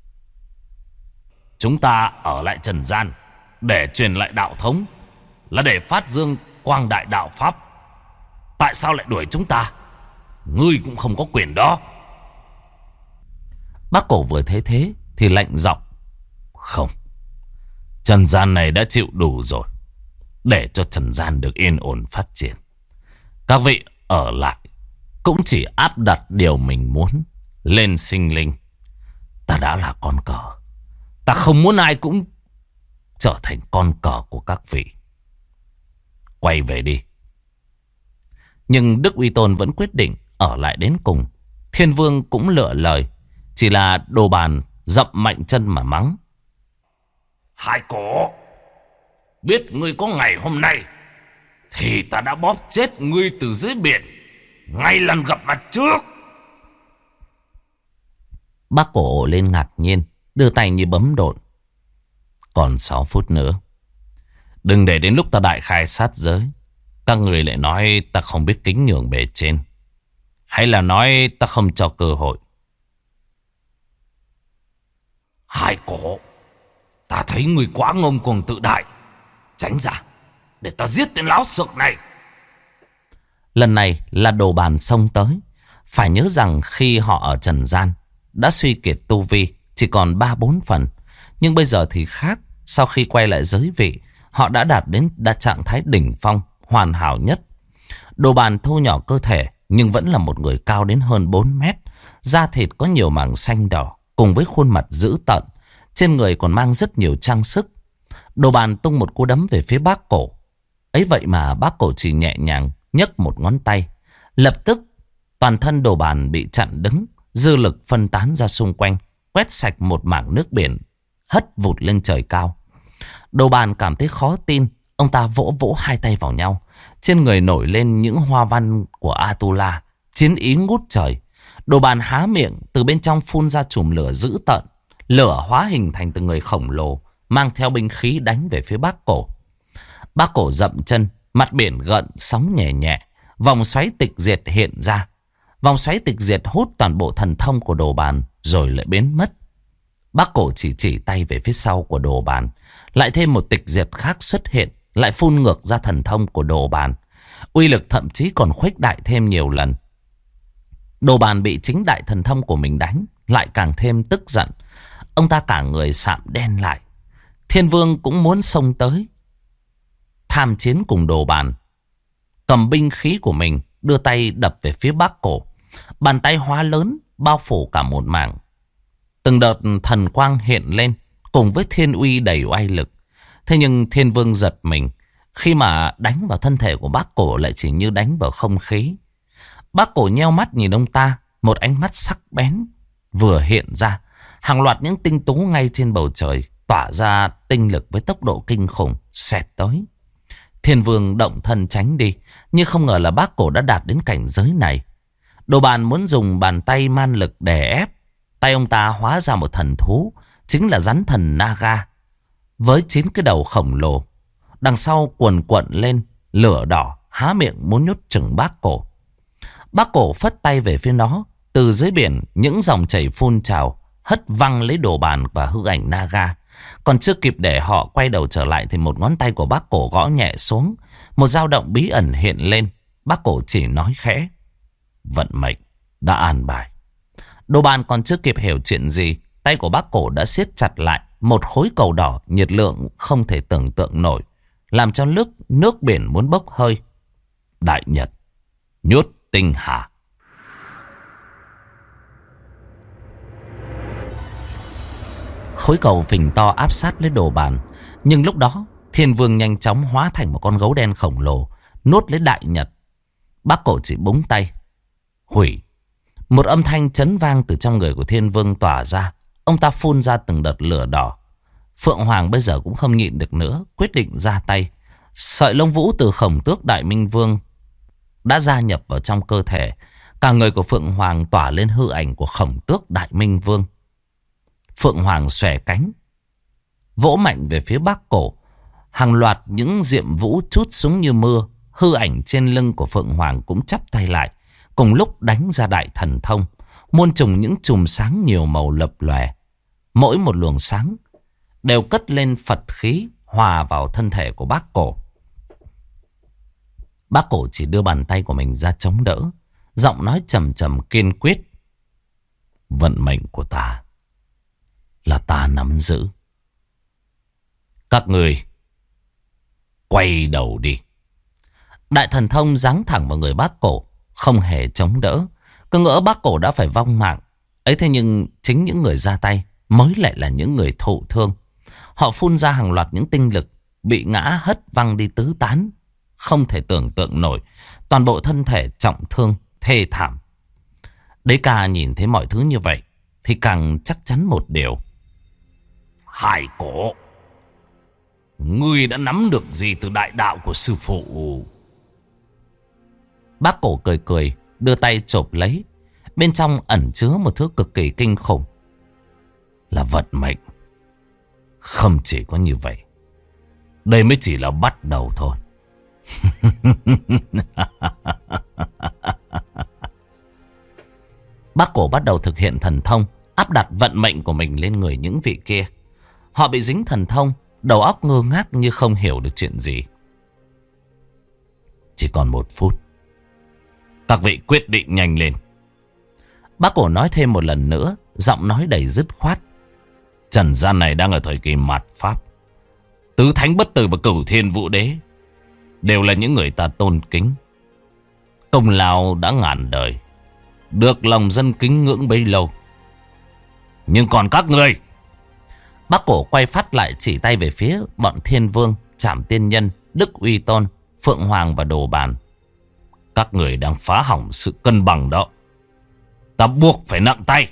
chúng ta ở lại trần gian để truyền lại đạo thống, là để phát dương quang đại đạo pháp. Tại sao lại đuổi chúng ta? Ngươi cũng không có quyền đó. Bác Cổ vừa thấy thế thì lạnh giọng: không, trần gian này đã chịu đủ rồi. Để cho trần gian được yên ổn phát triển, các vị ở lại cũng chỉ áp đặt điều mình muốn lên sinh linh. Ta đã là con cờ, ta không muốn ai cũng trở thành con cờ của các vị. Quay về đi. Nhưng Đức Uy Tôn vẫn quyết định ở lại đến cùng. Thiên Vương cũng lựa lời. Chỉ là Đồ Bàn dậm mạnh chân mà mắng. Hai cổ, biết ngươi có ngày hôm nay thì ta đã bóp chết ngươi từ dưới biển ngay lần gặp mặt trước. Bác Cổ ồ lên ngạc nhiên, đưa tay như bấm độn. Còn 6 phút nữa. Đừng để đến lúc ta đại khai sát giới, các người lại nói ta không biết kính nhường bề trên, hay là nói ta không cho cơ hội. Hai cổ, ta thấy ngươi quá ngông cuồng tự đại. Tránh ra để ta giết tên láo xược này. Lần này là Đồ Bàn xông tới. Phải nhớ rằng khi họ ở trần gian đã suy kiệt tu vi, chỉ còn 3-4 phần. Nhưng bây giờ thì khác. Sau khi quay lại giới vị, họ đã đạt đến trạng thái đỉnh phong, hoàn hảo nhất. Đồ Bàn thu nhỏ cơ thể, nhưng vẫn là một người cao đến hơn 4 mét. Da thịt có nhiều mảng xanh đỏ, cùng với khuôn mặt dữ tợn. Trên người còn mang rất nhiều trang sức. Đồ Bàn tung một cú đấm về phía Bác Cổ. Ấy vậy mà Bác Cổ chỉ nhẹ nhàng nhấc một ngón tay. Lập tức toàn thân Đồ Bàn bị chặn đứng, dư lực phân tán ra xung quanh, quét sạch một mảng nước biển, hất vụt lên trời cao. Đồ Bàn cảm thấy khó tin. Ông ta vỗ vỗ hai tay vào nhau. Trên người nổi lên những hoa văn của Atula, chiến ý ngút trời. Đồ Bàn há miệng, từ bên trong phun ra chùm lửa dữ tợn. Lửa hóa hình thành từng người khổng lồ, mang theo binh khí đánh về phía Bác Cổ. Bác Cổ dậm chân, mặt biển gợn sóng nhẹ nhẹ. Vòng xoáy tịch diệt hiện ra. Vòng xoáy tịch diệt hút toàn bộ thần thông của Đồ Bàn, rồi lại biến mất. Bác Cổ chỉ tay về phía sau của Đồ Bàn. Lại thêm một tịch diệt khác xuất hiện, lại phun ngược ra thần thông của Đồ Bàn. Uy lực thậm chí còn khuếch đại thêm nhiều lần. Đồ Bàn bị chính đại thần thông của mình đánh, lại càng thêm tức giận. Ông ta cả người sạm đen lại. Thiên Vương cũng muốn xông tới tham chiến cùng Đồ Bàn. Cầm binh khí của mình, đưa tay đập về phía Bác Cổ. Bàn tay hóa lớn, bao phủ cả một mảng. Từng đợt thần quang hiện lên, cùng với thiên uy đầy oai lực. Thế nhưng Thiên Vương giật mình. Khi mà đánh vào thân thể của Bác Cổ lại chỉ như đánh vào không khí. Bác Cổ nheo mắt nhìn ông ta. Một ánh mắt sắc bén vừa hiện ra. Hàng loạt những tinh tú ngay trên bầu trời tỏa ra tinh lực với tốc độ kinh khủng, xẹt tới. Thiên Vương động thân tránh đi, nhưng không ngờ là Bác Cổ đã đạt đến cảnh giới này. Đồ Bàn muốn dùng bàn tay man lực đè ép. Tay ông ta hóa ra một thần thú, chính là rắn thần Naga, với 9 cái đầu khổng lồ. Đằng sau cuồn cuộn lên lửa đỏ, há miệng muốn nhốt chừng Bác Cổ. Bác Cổ phất tay về phía nó. Từ dưới biển những dòng chảy phun trào, hất văng lấy Đồ Bàn và hư ảnh Naga. Còn chưa kịp để họ quay đầu trở lại thì một ngón tay của Bác Cổ gõ nhẹ xuống. Một dao động bí ẩn hiện lên. Bác Cổ chỉ nói khẽ: vận mệnh đã an bài. Đồ Bàn còn chưa kịp hiểu chuyện gì, tay của Bác Cổ đã siết chặt lại một khối cầu đỏ nhiệt lượng không thể tưởng tượng nổi, làm cho nước biển muốn bốc hơi. Đại Nhật nhốt tinh hà. Khối cầu phình to áp sát lấy Đồ Bàn. Nhưng lúc đó Thiên Vương nhanh chóng hóa thành một con gấu đen khổng lồ, nuốt lấy Đại Nhật. Bác Cổ chỉ búng tay hủy. Một âm thanh chấn vang từ trong người của Thiên Vương tỏa ra. Ông ta phun ra từng đợt lửa đỏ. Phượng Hoàng bây giờ cũng không nhịn được nữa, quyết định ra tay. Sợi lông vũ từ Khổng Tước Đại Minh Vương đã gia nhập vào trong cơ thể. Cả người của Phượng Hoàng tỏa lên hư ảnh của Khổng Tước Đại Minh Vương. Phượng Hoàng xòe cánh, vỗ mạnh về phía Bác Cổ. Hàng loạt những diệm vũ trút xuống như mưa. Hư ảnh trên lưng của Phượng Hoàng cũng chắp tay lại, cùng lúc đánh ra đại thần thông. Muôn trùng những chùm sáng nhiều màu lập lòe. Mỗi một luồng sáng đều cất lên Phật khí, hòa vào thân thể của Bác Cổ. Bác Cổ chỉ đưa bàn tay của mình ra chống đỡ, giọng nói trầm trầm kiên quyết: vận mệnh của ta là ta nắm giữ. Các người quay đầu đi. Đại thần thông giáng thẳng vào người Bác Cổ, không hề chống đỡ. Cứ ngỡ Bác Cổ đã phải vong mạng. Ấy thế nhưng chính những người ra tay mới lại là những người thụ thương. Họ phun ra hàng loạt những tinh lực, bị ngã hất văng đi tứ tán, không thể tưởng tượng nổi. toàn bộ thân thể trọng thương, thê thảm. Đế ca nhìn thấy mọi thứ như vậy thì càng chắc chắn một điều. Hải Cổ, ngươi đã nắm được gì từ đại đạo của sư phụ? Bác Cổ cười cười, đưa tay chộp lấy. Bên trong ẩn chứa một thứ cực kỳ kinh khủng. Là vận mệnh. Không chỉ có như vậy, đây mới chỉ là bắt đầu thôi. Bác Cổ bắt đầu thực hiện thần thông, áp đặt vận mệnh của mình lên người những vị kia. Họ bị dính thần thông, đầu óc ngơ ngác như không hiểu được chuyện gì. Chỉ còn 1 phút. Các vị quyết định nhanh lên. Bác Cổ nói thêm một lần nữa, giọng nói đầy dứt khoát. Trần gian này đang ở thời kỳ mạt pháp. Tứ Thánh Bất Tử và Cửu Thiên Vũ Đế đều là những người ta tôn kính. Công lao đã ngàn đời, được lòng dân kính ngưỡng bấy lâu. Nhưng còn các người. Bác Cổ quay phát lại chỉ tay về phía bọn Thiên Vương, Trảm Tiên Nhân, Đức Uy Tôn, Phượng Hoàng và Đồ Bàn. Các người đang phá hỏng sự cân bằng đó. Ta buộc phải nặng tay.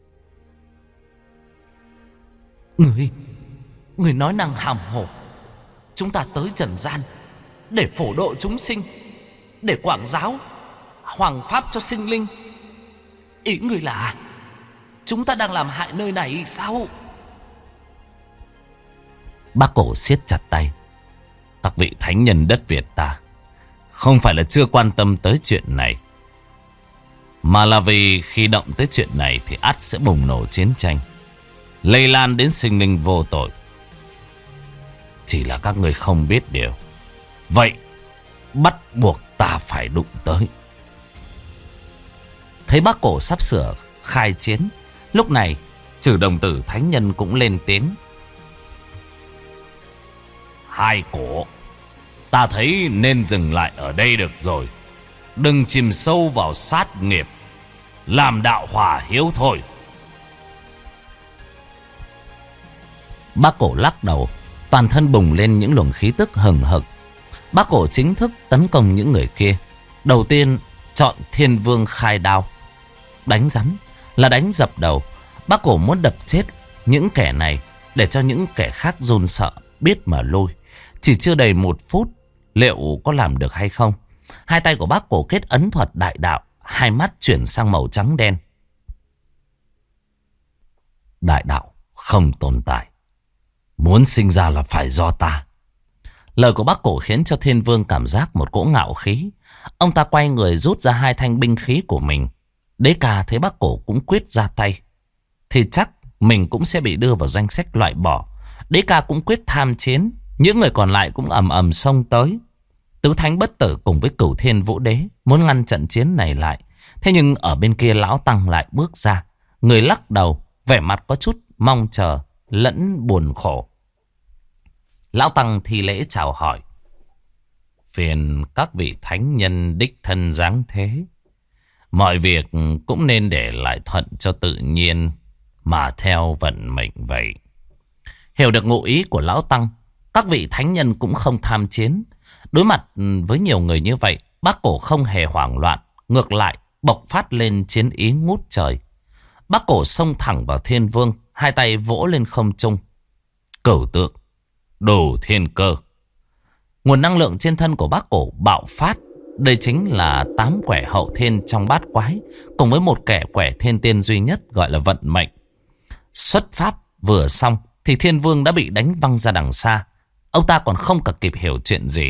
Người nói năng hàm hồ. Chúng ta tới trần gian để phổ độ chúng sinh, để quảng giáo hoàng pháp cho sinh linh. Ý người là chúng ta đang làm hại nơi này sao? Bác Cổ siết chặt tay. Các vị thánh nhân đất Việt ta không phải là chưa quan tâm tới chuyện này, mà là vì khi động tới chuyện này thì ắt sẽ bùng nổ chiến tranh, lây lan đến sinh linh vô tội. Chỉ là các người không biết điều. Vậy bắt buộc ta phải đụng tới. Thấy Bác Cổ sắp sửa khai chiến, lúc này Trừ Đồng Tử thánh nhân cũng lên tiếng. Hải Cổ, ta thấy nên dừng lại ở đây được rồi. Đừng chìm sâu vào sát nghiệp, làm đạo hòa hiếu thôi. Bác Cổ lắc đầu, toàn thân bùng lên những luồng khí tức hừng hực. Bác Cổ chính thức tấn công những người kia. Đầu tiên chọn Thiên Vương khai đao. Đánh rắn là đánh dập đầu. Bác Cổ muốn đập chết những kẻ này để cho những kẻ khác run sợ, biết mà lui. Chỉ chưa đầy 1 phút, liệu có làm được hay không? Hai tay của Bác Cổ kết ấn thuật đại đạo, hai mắt chuyển sang màu trắng đen. Đại đạo không tồn tại, muốn sinh ra là phải do ta. Lời của Bác Cổ khiến cho Thiên Vương cảm giác một cỗ ngạo khí. Ông ta quay người rút ra 2 thanh binh khí của mình. Đế Ca thấy Bác Cổ cũng quyết ra tay thì chắc mình cũng sẽ bị đưa vào danh sách loại bỏ. Đế Ca cũng quyết tham chiến. Những người còn lại cũng ầm ầm xông tới. Tứ Thánh Bất Tử cùng với Cửu Thiên Vũ Đế muốn ngăn trận chiến này lại. Thế nhưng ở bên kia Lão Tăng lại bước ra. Người lắc đầu, vẻ mặt có chút mong chờ lẫn buồn khổ. Lão Tăng thi lễ chào hỏi. Phiền các vị thánh nhân đích thân giáng thế. Mọi việc cũng nên để lại thuận cho tự nhiên, mà theo vận mệnh vậy. Hiểu được ngụ ý của Lão Tăng, các vị thánh nhân cũng không tham chiến. Đối mặt với nhiều người như vậy, Bác Cổ không hề hoảng loạn, ngược lại bộc phát lên chiến ý ngút trời. Bác Cổ xông thẳng vào Thiên Vương, hai tay vỗ lên không trung. Cửu tượng, đủ thiên cơ. Nguồn năng lượng trên thân của Bác Cổ bạo phát. Đây chính là 8 quẻ hậu thiên trong bát quái, cùng với một kẻ quẻ thiên tiên duy nhất gọi là vận mệnh. Xuất pháp vừa xong thì Thiên Vương đã bị đánh văng ra đằng xa. Ông ta còn không cả kịp hiểu chuyện gì.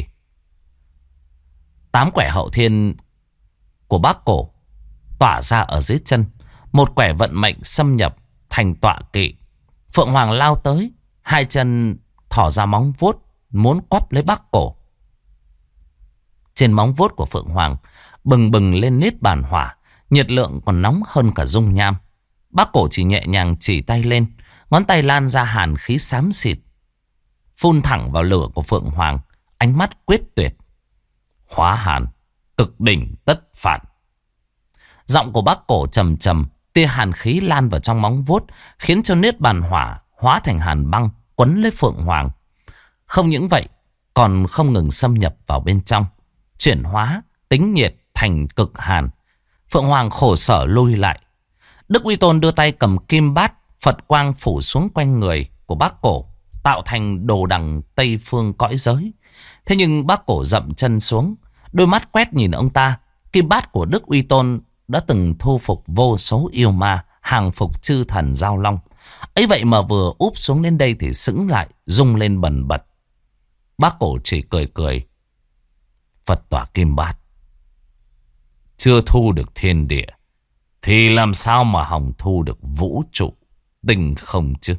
8 quẻ hậu thiên của Bác Cổ tỏa ra ở dưới chân. Một quẻ vận mệnh xâm nhập thành tọa kỵ. Phượng Hoàng lao tới, 2 chân thỏ ra móng vuốt muốn quắp lấy Bác Cổ. Trên móng vuốt của Phượng Hoàng bừng bừng lên niết bàn hỏa, nhiệt lượng còn nóng hơn cả dung nham. Bác Cổ chỉ nhẹ nhàng chỉ tay lên, ngón tay lan ra hàn khí xám xịt, phun thẳng vào lửa của Phượng Hoàng, ánh mắt quyết tuyệt. Hóa hàn, cực đỉnh tất phản. Giọng của Bác Cổ trầm trầm, tia hàn khí lan vào trong móng vuốt, khiến cho niết bàn hỏa hóa thành hàn băng quấn lấy Phượng Hoàng. Không những vậy, còn không ngừng xâm nhập vào bên trong, chuyển hóa tính nhiệt thành cực hàn. Phượng Hoàng khổ sở lui lại. Đức Uy Tôn đưa tay cầm kim bát, Phật quang phủ xuống quanh người của bác cổ, tạo thành đồ đằng Tây Phương cõi giới. Thế nhưng bác cổ dậm chân xuống, đôi mắt quét nhìn ông ta. Kim bát của Đức Uy Tôn đã từng thu phục vô số yêu ma, hàng phục chư thần giao long. Ấy vậy mà vừa úp xuống đến đây thì sững lại, rung lên bần bật. Bác cổ chỉ cười cười. Phật tỏa kim bát, chưa thu được thiên địa thì làm sao mà hòng thu được vũ trụ tinh không chứ?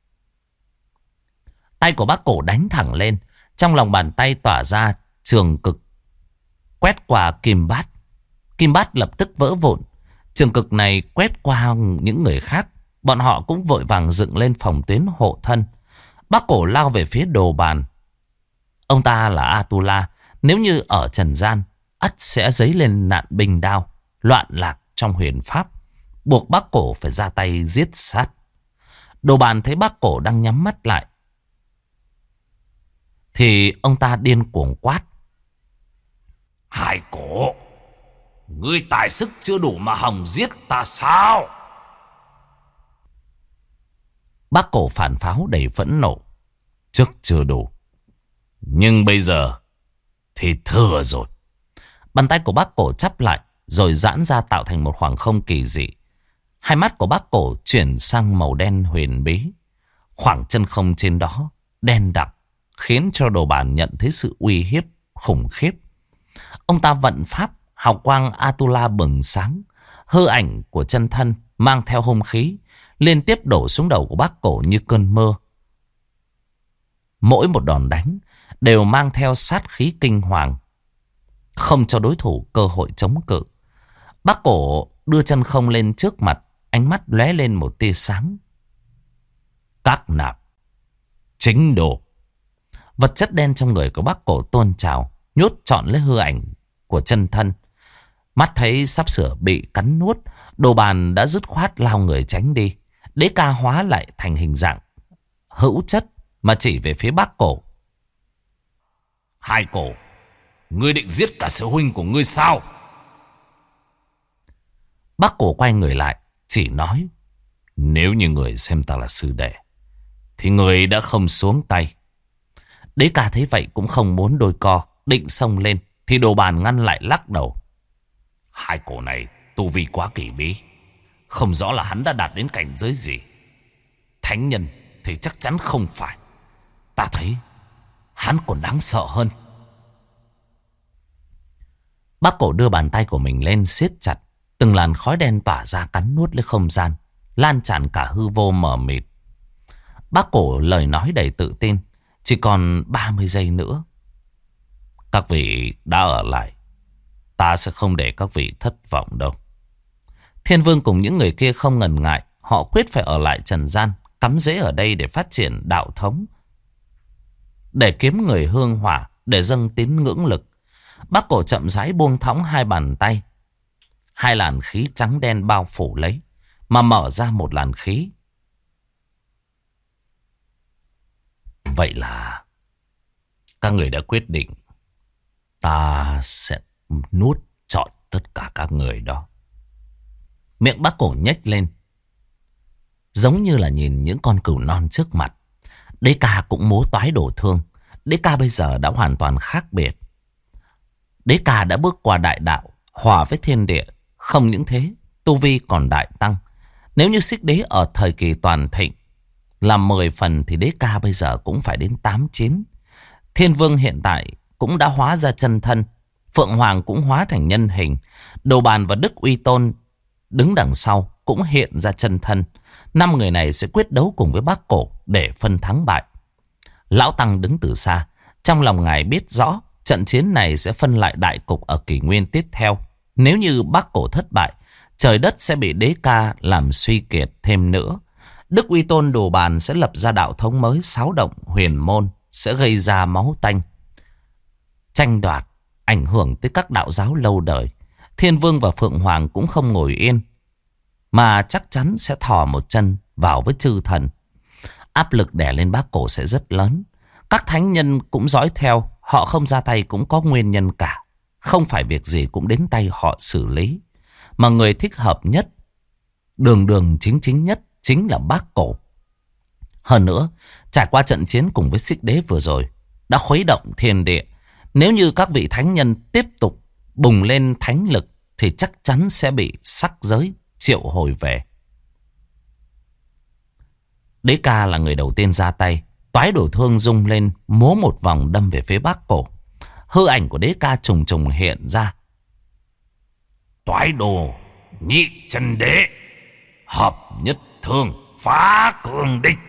Tay của bác cổ đánh thẳng lên, trong lòng bàn tay tỏa ra trường cực quét qua kim bát. Kim bát lập tức vỡ vụn. Trường cực này quét qua những người khác, bọn họ cũng vội vàng dựng lên phòng tuyến hộ thân. Bác cổ lao về phía đồ bàn. Ông ta là Atula, nếu như ở trần gian ắt sẽ dấy lên nạn binh đao, loạn lạc trong huyền pháp, buộc bác cổ phải ra tay giết sát. Đồ bàn thấy bác cổ đang nhắm mắt lại thì ông ta điên cuồng quát. Hải cổ, ngươi tài sức chưa đủ mà hòng giết ta sao? Bác cổ phản pháo đầy phẫn nộ. Trước chưa đủ, nhưng bây giờ thì thừa rồi. Bàn tay của bác cổ chắp lại rồi giãn ra tạo thành một khoảng không kỳ dị. Hai mắt của bác cổ chuyển sang màu đen huyền bí. Khoảng chân không trên đó đen đặc, khiến cho đồ bàn nhận thấy sự uy hiếp khủng khiếp. Ông ta vận pháp, hào quang Atula bừng sáng. Hư ảnh của chân thân mang theo hung khí liên tiếp đổ xuống đầu của bác cổ như cơn mưa. Mỗi một đòn đánh đều mang theo sát khí kinh hoàng, không cho đối thủ cơ hội chống cự. Bác cổ đưa chân không lên trước mặt, ánh mắt lóe lên một tia sáng. Các nạp, chính đồ. Vật chất đen trong người của bác cổ tôn trào, nhốt trọn lấy hư ảnh của chân thân. Mắt thấy sắp sửa bị cắn nuốt, đồ bàn đã dứt khoát lao người tránh đi. Đế ca hóa lại thành hình dạng hữu chất mà chỉ về phía bác cổ. Hải cổ, ngươi định giết cả sư huynh của ngươi sao? Bác cổ quay người lại, chỉ nói. Nếu như người xem ta là sư đệ thì người đã không xuống tay. Đế ca thấy vậy cũng không muốn đôi co, định xông lên thì đồ bàn ngăn lại lắc đầu. Hai cổ này tu vi quá kỳ bí, không rõ là hắn đã đạt đến cảnh giới gì. Thánh nhân thì chắc chắn không phải. Ta thấy hắn còn đáng sợ hơn. Bác cổ đưa bàn tay của mình lên siết chặt. Từng làn khói đen tỏa ra cắn nuốt lấy không gian, lan tràn cả hư vô mờ mịt. Bác cổ lời nói đầy tự tin. Chỉ còn 30 giây nữa. Các vị đã ở lại, ta sẽ không để các vị thất vọng đâu. Thiên Vương cùng những người kia không ngần ngại. Họ quyết phải ở lại trần gian, cắm rễ ở đây để phát triển đạo thống, để kiếm người hương hỏa, để dâng tín ngưỡng lực. Bác cổ chậm rãi buông thõng hai bàn tay. Hai làn khí trắng đen bao phủ lấy, mà mở ra một làn khí. Vậy là các người đã quyết định ta sẽ nuốt trọn tất cả các người đó. Miệng bác cổ nhếch lên, giống như là nhìn những con cừu non trước mặt. Đế ca cũng múa toái đổ thương. Đế ca bây giờ đã hoàn toàn khác biệt. Đế ca đã bước qua đại đạo, hòa với thiên địa. Không những thế, tu vi còn đại tăng. Nếu như Xích Đế ở thời kỳ toàn thịnh làm 10 phần thì Đế ca bây giờ cũng phải đến 8-9. Thiên Vương hiện tại cũng đã hóa ra chân thân. Phượng Hoàng cũng hóa thành nhân hình. Đồ bàn và Đức Uy Tôn đứng đằng sau cũng hiện ra chân thân. 5 người này sẽ quyết đấu cùng với bác cổ để phân thắng bại. Lão Tăng đứng từ xa. Trong lòng ngài biết rõ trận chiến này sẽ phân lại đại cục ở kỷ nguyên tiếp theo. Nếu như bác cổ thất bại, trời đất sẽ bị Đế ca làm suy kiệt thêm nữa. Đức Uy Tôn đồ bàn sẽ lập ra đạo thống mới, xáo động huyền môn, sẽ gây ra máu tanh, tranh đoạt, ảnh hưởng tới các đạo giáo lâu đời. Thiên Vương và Phượng Hoàng cũng không ngồi yên, mà chắc chắn sẽ thò một chân vào với chư thần. Áp lực đè lên bác cổ sẽ rất lớn. Các thánh nhân cũng dõi theo, họ không ra tay cũng có nguyên nhân cả. không phải việc gì cũng đến tay họ xử lý. Mà người thích hợp nhất, đường đường chính chính nhất chính là bác Cổ. Hơn nữa, trải qua trận chiến cùng với Xích Đế vừa rồi, đã khuấy động thiên địa. Nếu như các vị thánh nhân tiếp tục bùng lên thánh lực thì chắc chắn sẽ bị sắc giới triệu hồi về. Đế Ca là người đầu tiên ra tay. Toái Đổ Thương rung lên, múa một vòng đâm về phía bác Cổ. Hư ảnh của Đế Ca trùng trùng hiện ra. Toái Đồ Nhị Chân Đế, hợp nhất thương phá cường địch.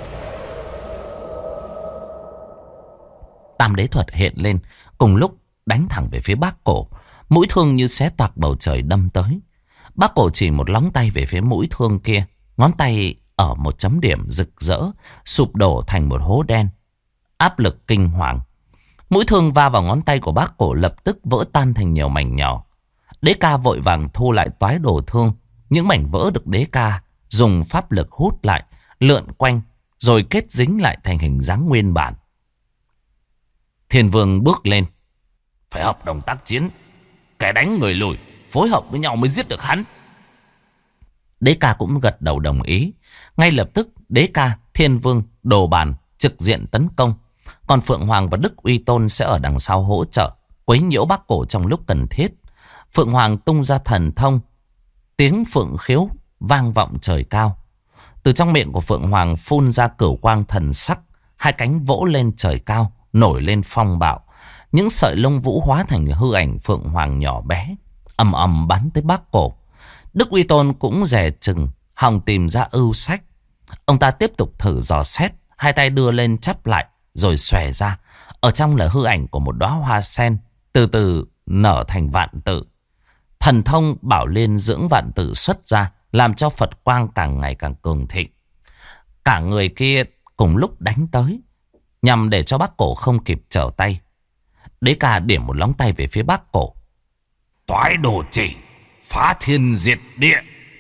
Tam đế thuật hiện lên, cùng lúc đánh thẳng về phía bác Cổ. Mũi thương như xé toạc bầu trời đâm tới. Bác Cổ chỉ một lóng tay về phía mũi thương kia. Ngón tay ở một chấm điểm rực rỡ, sụp đổ thành một hố đen. Áp lực kinh hoàng. Mũi thương va vào ngón tay của bác Cổ lập tức vỡ tan thành nhiều mảnh nhỏ. Đế Ca vội vàng thu lại Toái Đồ Thương. Những mảnh vỡ được Đế Ca dùng pháp lực hút lại, lượn quanh, rồi kết dính lại thành hình dáng nguyên bản. Thiên Vương bước lên. Phải hợp đồng tác chiến, kẻ đánh người lùi, phối hợp với nhau mới giết được hắn. Đế Ca cũng gật đầu đồng ý. Ngay lập tức Đế Ca, Thiên Vương, Đồ Bàn trực diện tấn công. Còn Phượng Hoàng và Đức Uy Tôn sẽ ở đằng sau hỗ trợ, quấy nhiễu bác Cổ trong lúc cần thiết. Phượng Hoàng tung ra thần thông, tiếng phượng khiếu vang vọng trời cao. Từ trong miệng của Phượng Hoàng phun ra cửu quang thần sắc, hai cánh vỗ lên trời cao, nổi lên phong bạo. Những sợi lông vũ hóa thành hư ảnh Phượng Hoàng nhỏ bé, ầm ầm bắn tới bác Cổ. Đức Uy Tôn cũng dè chừng, hòng tìm ra ưu sách. Ông ta tiếp tục thử dò xét, hai tay đưa lên chắp lại, rồi xòe ra. Ở trong là hư ảnh của một đóa hoa sen, từ từ nở thành vạn tự. Thần thông Bảo Liên dưỡng vạn tự xuất ra, làm cho Phật quang càng ngày càng cường thịnh. Cả người kia cùng lúc đánh tới, nhằm để cho bác Cổ không kịp trở tay. Đế Ca điểm một lóng tay về phía bác Cổ. Toái Đồ Chỉ, phá thiên diệt địa.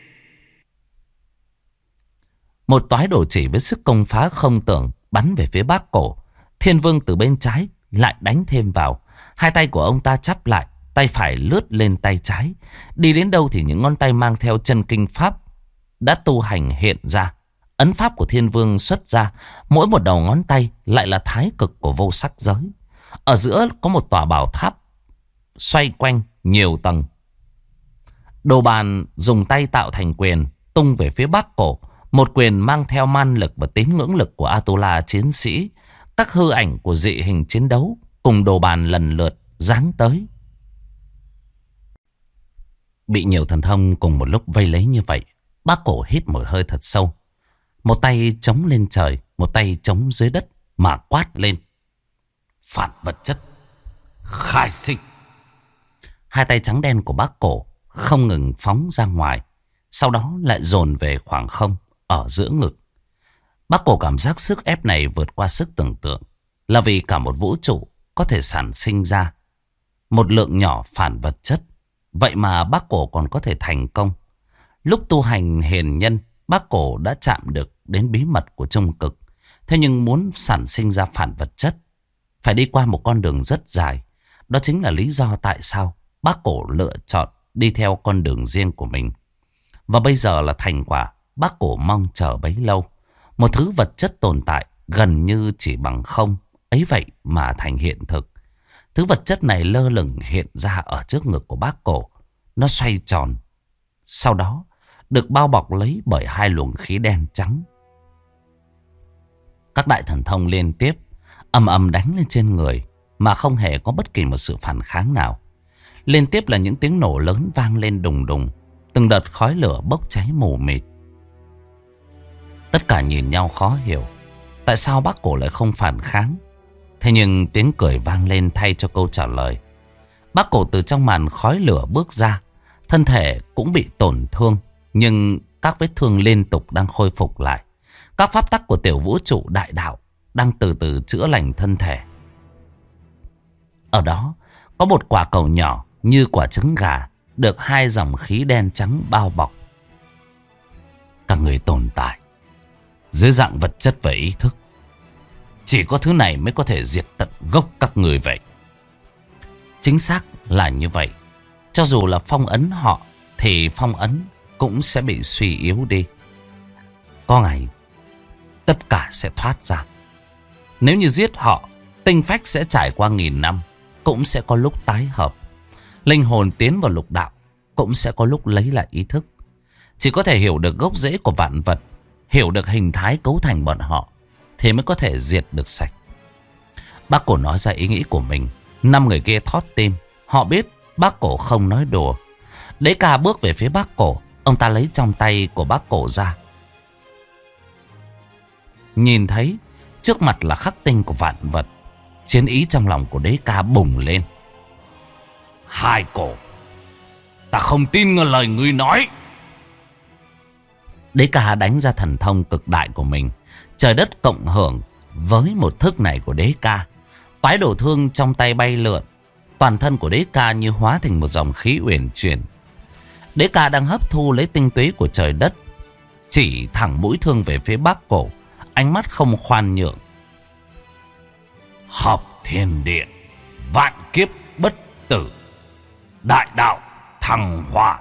Một toái đồ chỉ với sức công phá không tưởng bắn về phía bác Cổ. Thiên Vương từ bên trái lại đánh thêm vào. Hai tay của ông ta chắp lại, tay phải lướt lên tay trái. Đi đến đâu thì những ngón tay mang theo chân kinh pháp đã tu hành hiện ra. Ấn pháp của Thiên Vương xuất ra, mỗi một đầu ngón tay lại là thái cực của vô sắc giới. Ở giữa có một tòa bảo tháp xoay quanh nhiều tầng. Đồ Bàn dùng tay tạo thành quyền tung về phía bác Cổ. Một quyền mang theo man lực và tín ngưỡng lực của Atula chiến sĩ. Các hư ảnh của dị hình chiến đấu cùng Đồ Bàn lần lượt giáng tới. Bị nhiều thần thông cùng một lúc vây lấy như vậy, bác Cổ hít một hơi thật sâu. Một tay chống lên trời, một tay chống dưới đất mà quát lên. Phản vật chất, khai sinh. Hai tay trắng đen của bác Cổ không ngừng phóng ra ngoài, sau đó lại dồn về khoảng không ở giữa ngực. Bác Cổ cảm giác sức ép này vượt qua sức tưởng tượng, là vì cả một vũ trụ có thể sản sinh ra một lượng nhỏ phản vật chất. Vậy mà bác Cổ còn có thể thành công. Lúc tu hành hiền nhân, bác Cổ đã chạm được đến bí mật của trung cực. Thế nhưng muốn sản sinh ra phản vật chất phải đi qua một con đường rất dài. Đó chính là lý do tại sao bác Cổ lựa chọn đi theo con đường riêng của mình. Và bây giờ là thành quả bác Cổ mong chờ bấy lâu. Một thứ vật chất tồn tại gần như chỉ bằng không, ấy vậy mà thành hiện thực. Thứ vật chất này lơ lửng hiện ra ở trước ngực của bác Cổ. Nó xoay tròn, sau đó được bao bọc lấy bởi hai luồng khí đen trắng. Các đại thần thông liên tiếp ầm ầm đánh lên trên người mà không hề có bất kỳ một sự phản kháng nào. Liên tiếp là những tiếng nổ lớn vang lên đùng đùng, từng đợt khói lửa bốc cháy mù mịt. Tất cả nhìn nhau khó hiểu, tại sao bác Cổ lại không phản kháng. Thế nhưng tiếng cười vang lên thay cho câu trả lời. Bác Cổ từ trong màn khói lửa bước ra, thân thể cũng bị tổn thương, nhưng các vết thương liên tục đang khôi phục lại. Các pháp tắc của tiểu vũ trụ đại đạo đang từ từ chữa lành thân thể. Ở đó có một quả cầu nhỏ như quả trứng gà, được hai dòng khí đen trắng bao bọc. Các người tồn tại dưới dạng vật chất và ý thức. Chỉ có thứ này mới có thể diệt tận gốc các người vậy. Chính xác là như vậy. Cho dù là phong ấn họ thì phong ấn cũng sẽ bị suy yếu đi. Có ngày tất cả sẽ thoát ra. Nếu như giết họ, tinh phách sẽ trải qua 1000 năm, cũng sẽ có lúc tái hợp. Linh hồn tiến vào lục đạo, cũng sẽ có lúc lấy lại ý thức. Chỉ có thể hiểu được gốc rễ của vạn vật, hiểu được hình thái cấu thành bọn họ, thì mới có thể diệt được sạch. Bác Cổ nói ra ý nghĩ của mình. 5 người kia thót tim. Họ biết bác Cổ không nói đùa. Đế Ca bước về phía bác Cổ. Ông ta lấy trong tay của bác Cổ ra. Nhìn thấy trước mặt là khắc tinh của vạn vật. Chiến ý trong lòng của Đế Ca bùng lên. Hai Cổ, ta không tin ngờ lời ngươi nói. Đế Ca đánh ra thần thông cực đại của mình. Trời đất cộng hưởng với một thức này của Đế Ca. Toái đổ thương trong tay bay lượn. Toàn thân của Đế Ca như hóa thành một dòng khí uyển chuyển. Đế Ca đang hấp thu lấy tinh túy của trời đất, chỉ thẳng mũi thương về phía bác Cổ, ánh mắt không khoan nhượng. Hợp thiên điện, vạn kiếp bất tử, đại đạo thăng hoa.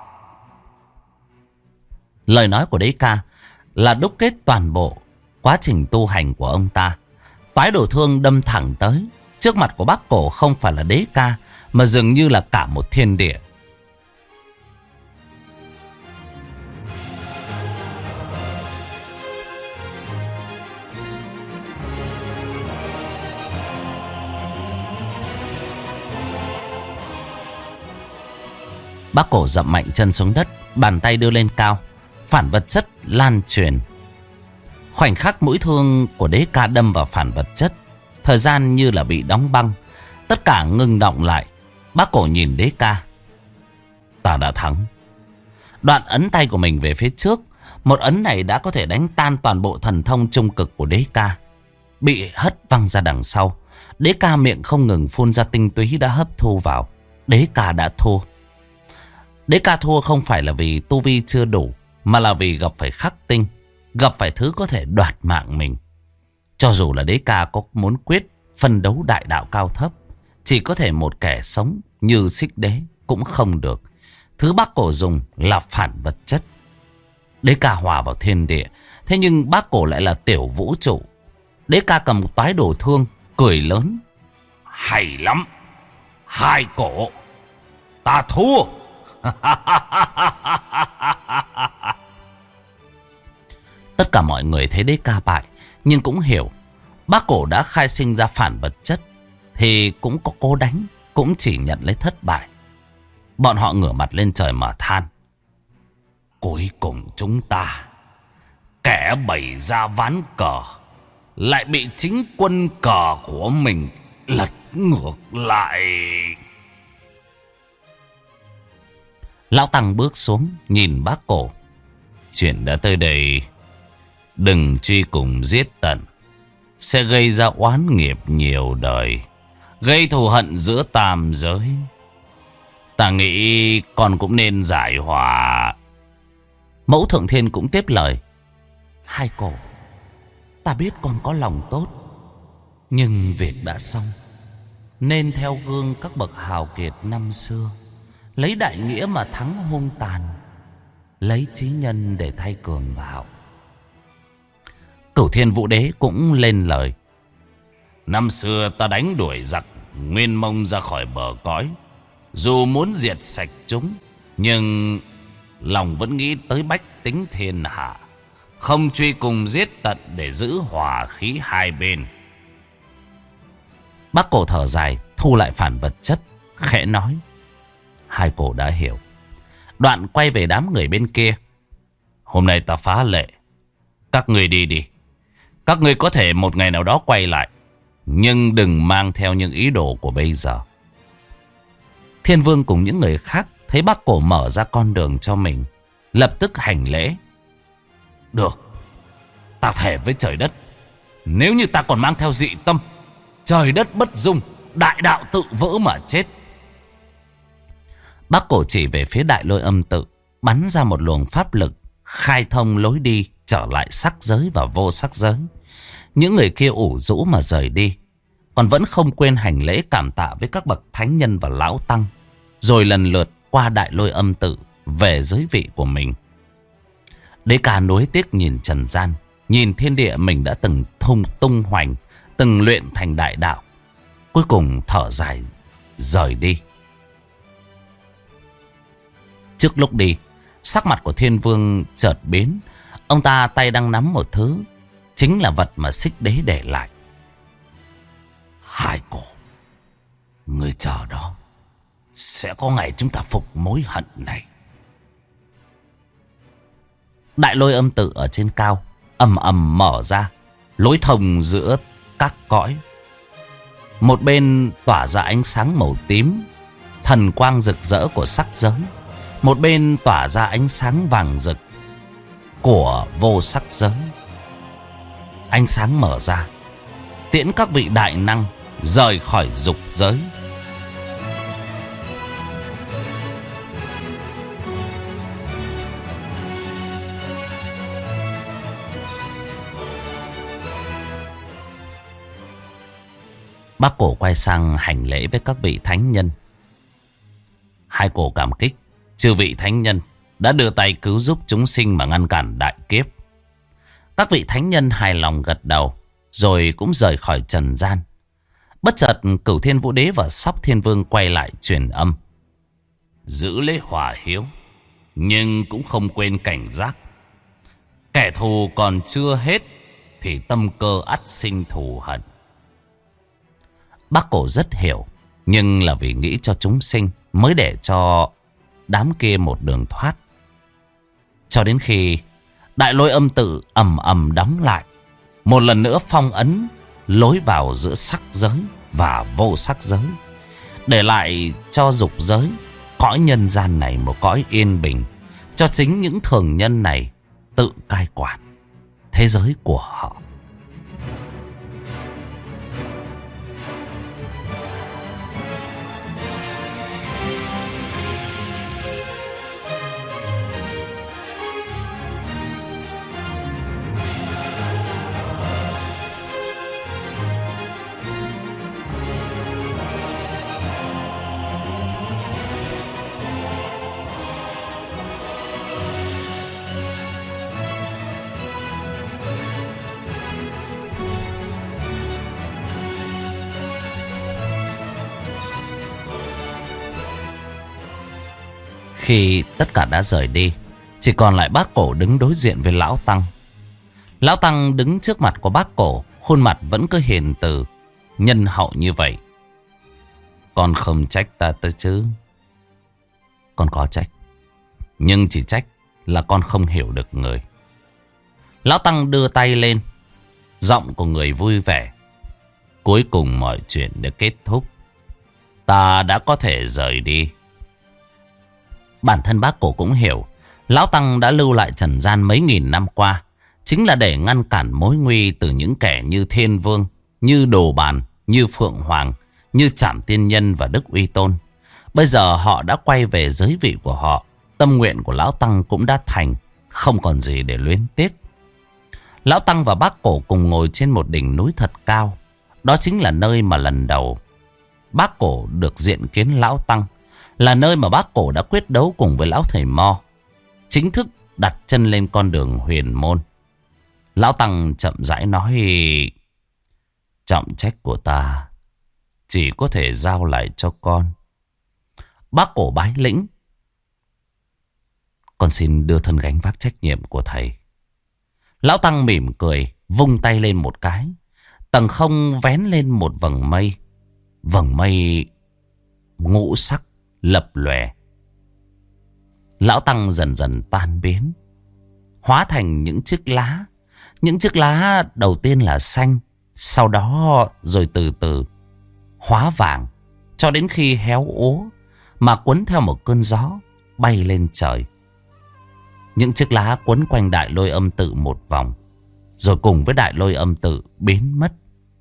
Lời nói của Đế Ca là đúc kết toàn bộ quá trình tu hành của ông ta. Toái đổ thương đâm thẳng tới. Trước mặt của bác Cổ không phải là Đế Ca, mà dường như là cả một thiên địa. Bác Cổ dậm mạnh chân xuống đất, bàn tay đưa lên cao, phản vật chất lan truyền. Khoảnh khắc mũi thương của Đế Ca đâm vào phản vật chất, thời gian như là bị đóng băng, tất cả ngừng động lại. Bác Cổ nhìn Đế Ca. Ta đã thắng. Đoạn ấn tay của mình về phía trước. Một ấn này đã có thể đánh tan toàn bộ thần thông trung cực của Đế Ca, bị hất văng ra đằng sau. Đế Ca miệng không ngừng phun ra tinh túy đã hấp thu vào. Đế Ca đã thua. Đế Ca thua không phải là vì tu vi chưa đủ, mà là vì gặp phải khắc tinh, gặp phải thứ có thể đoạt mạng mình. Cho dù là Đế Ca có muốn quyết phân đấu đại đạo cao thấp, chỉ có thể một kẻ sống như Xích Đế cũng không được. Thứ bác Cổ dùng là phản vật chất. Đế Ca hòa vào thiên địa, thế nhưng bác Cổ lại là tiểu vũ trụ. Đế Ca cầm một toái đổ thương, cười lớn. Hay lắm, Hai Cổ, ta thua. Tất cả mọi người thấy Đế Ca bại, nhưng cũng hiểu bác Cổ đã khai sinh ra phản vật chất, thì cũng có cố đánh, cũng chỉ nhận lấy thất bại. Bọn họ ngửa mặt lên trời mà than. Cuối cùng chúng ta, kẻ bày ra ván cờ, lại bị chính quân cờ của mình lật ngược lại. Lão Tăng bước xuống nhìn bác Cổ. Chuyện đã tới đây, đừng truy cùng giết tận, sẽ gây ra oán nghiệp nhiều đời, gây thù hận giữa tam giới. Ta nghĩ con cũng nên giải hòa. Mẫu Thượng Thiên cũng tiếp lời. Hai Cổ, ta biết con có lòng tốt, nhưng việc đã xong, nên theo gương các bậc hào kiệt năm xưa, lấy đại nghĩa mà thắng hung tàn, lấy trí nhân để thay cường bạo. Cửu Thiên Vũ Đế cũng lên lời. Năm xưa ta đánh đuổi giặc Nguyên Mông ra khỏi bờ cõi, dù muốn diệt sạch chúng, nhưng lòng vẫn nghĩ tới bách tính thiên hạ, không truy cùng giết tận để giữ hòa khí hai bên. Bác Cổ thở dài, thu lại phản vật chất, khẽ nói. Hai Cổ đã hiểu. Đoạn quay về đám người bên kia. Hôm nay ta phá lệ, các người đi đi. Các người có thể một ngày nào đó quay lại, nhưng đừng mang theo những ý đồ của bây giờ. Thiên Vương cùng những người khác thấy bác Cổ mở ra con đường cho mình, lập tức hành lễ. Được, ta thề với trời đất, nếu như ta còn mang theo dị tâm, trời đất bất dung, đại đạo tự vỡ mà chết. Bác Cổ chỉ về phía Đại Lôi Âm Tự, bắn ra một luồng pháp lực, khai thông lối đi trở lại sắc giới và vô sắc giới. Những người kia ủ rũ mà rời đi. còn vẫn không quên hành lễ cảm tạ với các bậc thánh nhân và lão tăng, rồi lần lượt qua Đại Lôi Âm Tự về giới vị của mình. Đế Ca nuối tiếc nhìn trần gian, nhìn thiên địa mình đã từng tung hoành, từng luyện thành đại đạo. Cuối cùng thở dài rời đi. Trước lúc đi, sắc mặt của Thiên Vương chợt biến. Ông ta tay đang nắm một thứ, chính là vật mà Xích Đế để lại. Hai cổ, người chờ đó, sẽ có ngày chúng ta phục mối hận này. Đại Lôi Âm Tự ở trên cao ầm ầm mở ra, lối thông giữa các cõi. Một bên tỏa ra ánh sáng màu tím, thần quang rực rỡ của sắc giới. Một bên tỏa ra ánh sáng vàng rực của vô sắc giới. Ánh sáng mở ra, tiễn các vị đại năng rời khỏi dục giới. Bác Cổ quay sang hành lễ với các vị thánh nhân. Hai cổ cảm kích chư vị thánh nhân đã đưa tay cứu giúp chúng sinh mà ngăn cản đại kiếp. Các vị thánh nhân hài lòng gật đầu, rồi cũng rời khỏi trần gian. Bất chợt Cửu Thiên Vũ Đế và Sóc Thiên Vương quay lại truyền âm. Giữ lễ hòa hiếu, nhưng cũng không quên cảnh giác. Kẻ thù còn chưa hết thì tâm cơ ắt sinh thù hận. Bác Cổ rất hiểu, nhưng là vì nghĩ cho chúng sinh mới để cho đám kia một đường thoát. Cho đến khi Đại Lôi Âm Tự ầm ầm đóng lại, một lần nữa phong ấn lối vào giữa sắc giới và vô sắc giới, để lại cho dục giới, cõi nhân gian này một cõi yên bình, cho chính những thường nhân này tự cai quản thế giới của họ. Khi tất cả đã rời đi, chỉ còn lại Bác Cổ đứng đối diện với Lão Tăng. Lão Tăng đứng trước mặt của Bác Cổ, khuôn mặt vẫn cứ hiền từ, nhân hậu như vậy. Con không trách ta tới chứ? Con có trách, nhưng chỉ trách là con không hiểu được người. Lão Tăng đưa tay lên, giọng của người vui vẻ. Cuối cùng mọi chuyện đã kết thúc, ta đã có thể rời đi. Bản thân Bác Cổ cũng hiểu, Lão Tăng đã lưu lại trần gian mấy nghìn năm qua chính là để ngăn cản mối nguy từ những kẻ như Thiên Vương, như Đồ Bàn, như Phượng Hoàng, như Trảm Tiên Nhân và Đức Uy Tôn. Bây giờ họ đã quay về giới vị của họ, tâm nguyện của Lão Tăng cũng đã thành, không còn gì để luyến tiếc. Lão Tăng và Bác Cổ cùng ngồi trên một đỉnh núi thật cao. Đó chính là nơi mà lần đầu Bác Cổ được diện kiến Lão Tăng, là nơi mà Bác Cổ đã quyết đấu cùng với Lão Thầy Mo, chính thức đặt chân lên con đường huyền môn. Lão Tăng chậm rãi nói: trọng trách của ta chỉ có thể giao lại cho con. Bác Cổ bái lĩnh: con xin đưa thân gánh vác trách nhiệm của thầy. Lão Tăng mỉm cười, vung tay lên một cái. Tầng không vén lên một vầng mây. Vầng mây ngũ sắc lập lòe. Lão Tăng dần dần tan biến, hóa thành những chiếc lá. Những chiếc lá đầu tiên là xanh, sau đó rồi từ từ hóa vàng, cho đến khi héo úa mà cuốn theo một cơn gió bay lên trời. Những chiếc lá quấn quanh Đại Lôi Âm Tự một vòng, rồi cùng với Đại Lôi Âm Tự biến mất.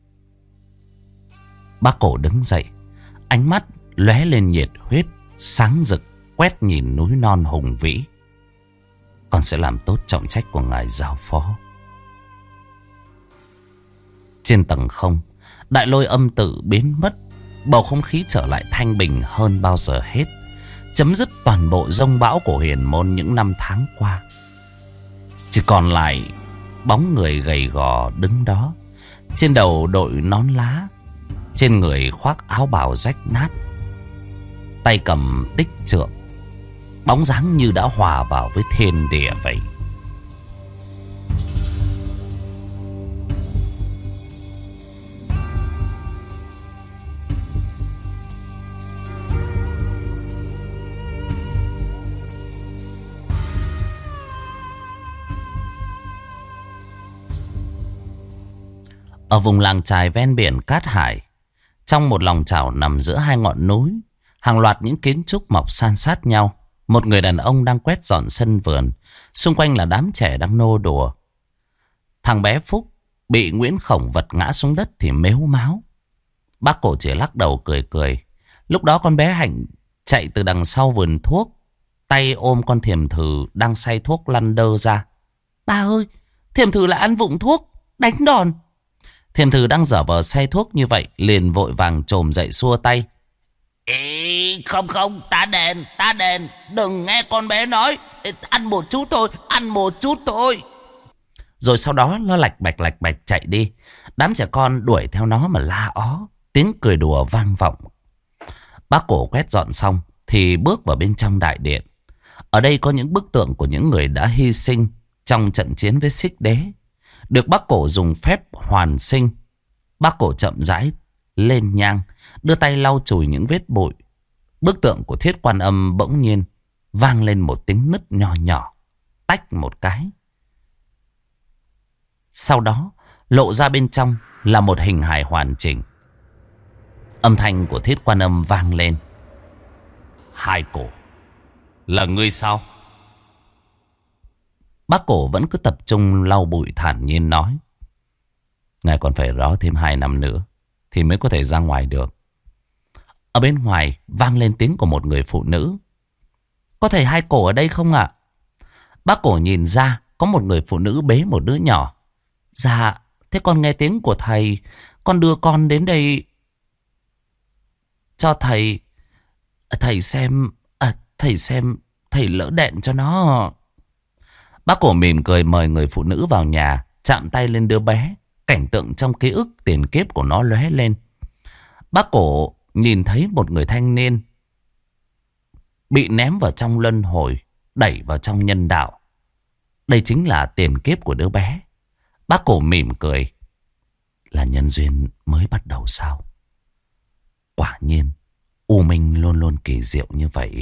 Bác Cổ đứng dậy, ánh mắt lóe lên nhiệt huyết, sáng rực, quét nhìn núi non hùng vĩ. Con sẽ làm tốt trọng trách của ngài giao phó. Trên tầng không, Đại lôi âm tự biến mất, bầu không khí trở lại thanh bình hơn bao giờ hết, chấm dứt toàn bộ dông bão của huyền môn những năm tháng qua. Chỉ còn lại bóng người gầy gò đứng đó, trên đầu đội nón lá, trên người khoác áo bào rách nát, tay cầm tích trượng, bóng dáng như đã hòa vào với thiên địa vậy. Ở vùng làng chài ven biển Cát Hải, trong một lòng chảo nằm giữa hai ngọn núi, hàng loạt những kiến trúc mọc san sát nhau. Một người đàn ông đang quét dọn sân vườn, xung quanh là đám trẻ đang nô đùa. Thằng bé Phúc bị Nguyễn Khổng vật ngã xuống đất thì mếu máo. Bác Cổ chỉ lắc đầu cười cười. Lúc đó con bé Hạnh chạy từ đằng sau vườn thuốc, tay ôm con Thiềm Thử đang xay thuốc lăn đơ ra. Ba ơi, Thiềm Thử lại ăn vụng thuốc, đánh đòn. Thiềm Thử đang dở vờ xay thuốc như vậy, liền vội vàng chồm dậy xua tay. Ê, không, ta đền, đừng nghe con bé nói, ăn một chút thôi. Rồi sau đó nó lạch bạch chạy đi. Đám trẻ con đuổi theo nó mà la ó, tiếng cười đùa vang vọng. Bác Cổ quét dọn xong thì bước vào bên trong đại điện. Ở đây có những bức tượng của những người đã hy sinh trong trận chiến với Xích Đế, được bác Cổ dùng phép hoàn sinh. Bác Cổ chậm rãi lên nhang, đưa tay lau chùi những vết bụi. Bức tượng của Thiết Quan Âm bỗng nhiên vang lên một tiếng nứt nhỏ nhỏ, tách một cái. Sau đó lộ ra bên trong là một hình hài hoàn chỉnh. Âm thanh của Thiết Quan Âm vang lên. Hai Cổ, là ngươi sao? Bác Cổ vẫn cứ tập trung lau bụi, thản nhiên nói. Ngài còn phải ró thêm 2 năm nữa thì mới có thể ra ngoài được. Ở bên ngoài vang lên tiếng của một người phụ nữ. Có thầy Hai Cổ ở đây không ạ? Bác Cổ nhìn ra có một người phụ nữ bế một đứa nhỏ. Dạ, thế con nghe tiếng của thầy, con đưa con đến đây cho thầy xem, thầy lỡ đèn cho nó. Bác Cổ mỉm cười mời người phụ nữ vào nhà, chạm tay lên đứa bé. Cảnh tượng trong ký ức tiền kiếp của nó lóe lên. Bác Cổ nhìn thấy một người thanh niên bị ném vào trong luân hồi, đẩy vào trong nhân đạo. Đây chính là tiền kiếp của đứa bé. Bác Cổ mỉm cười. Là nhân duyên mới bắt đầu sao? Quả nhiên U Minh luôn luôn kỳ diệu như vậy.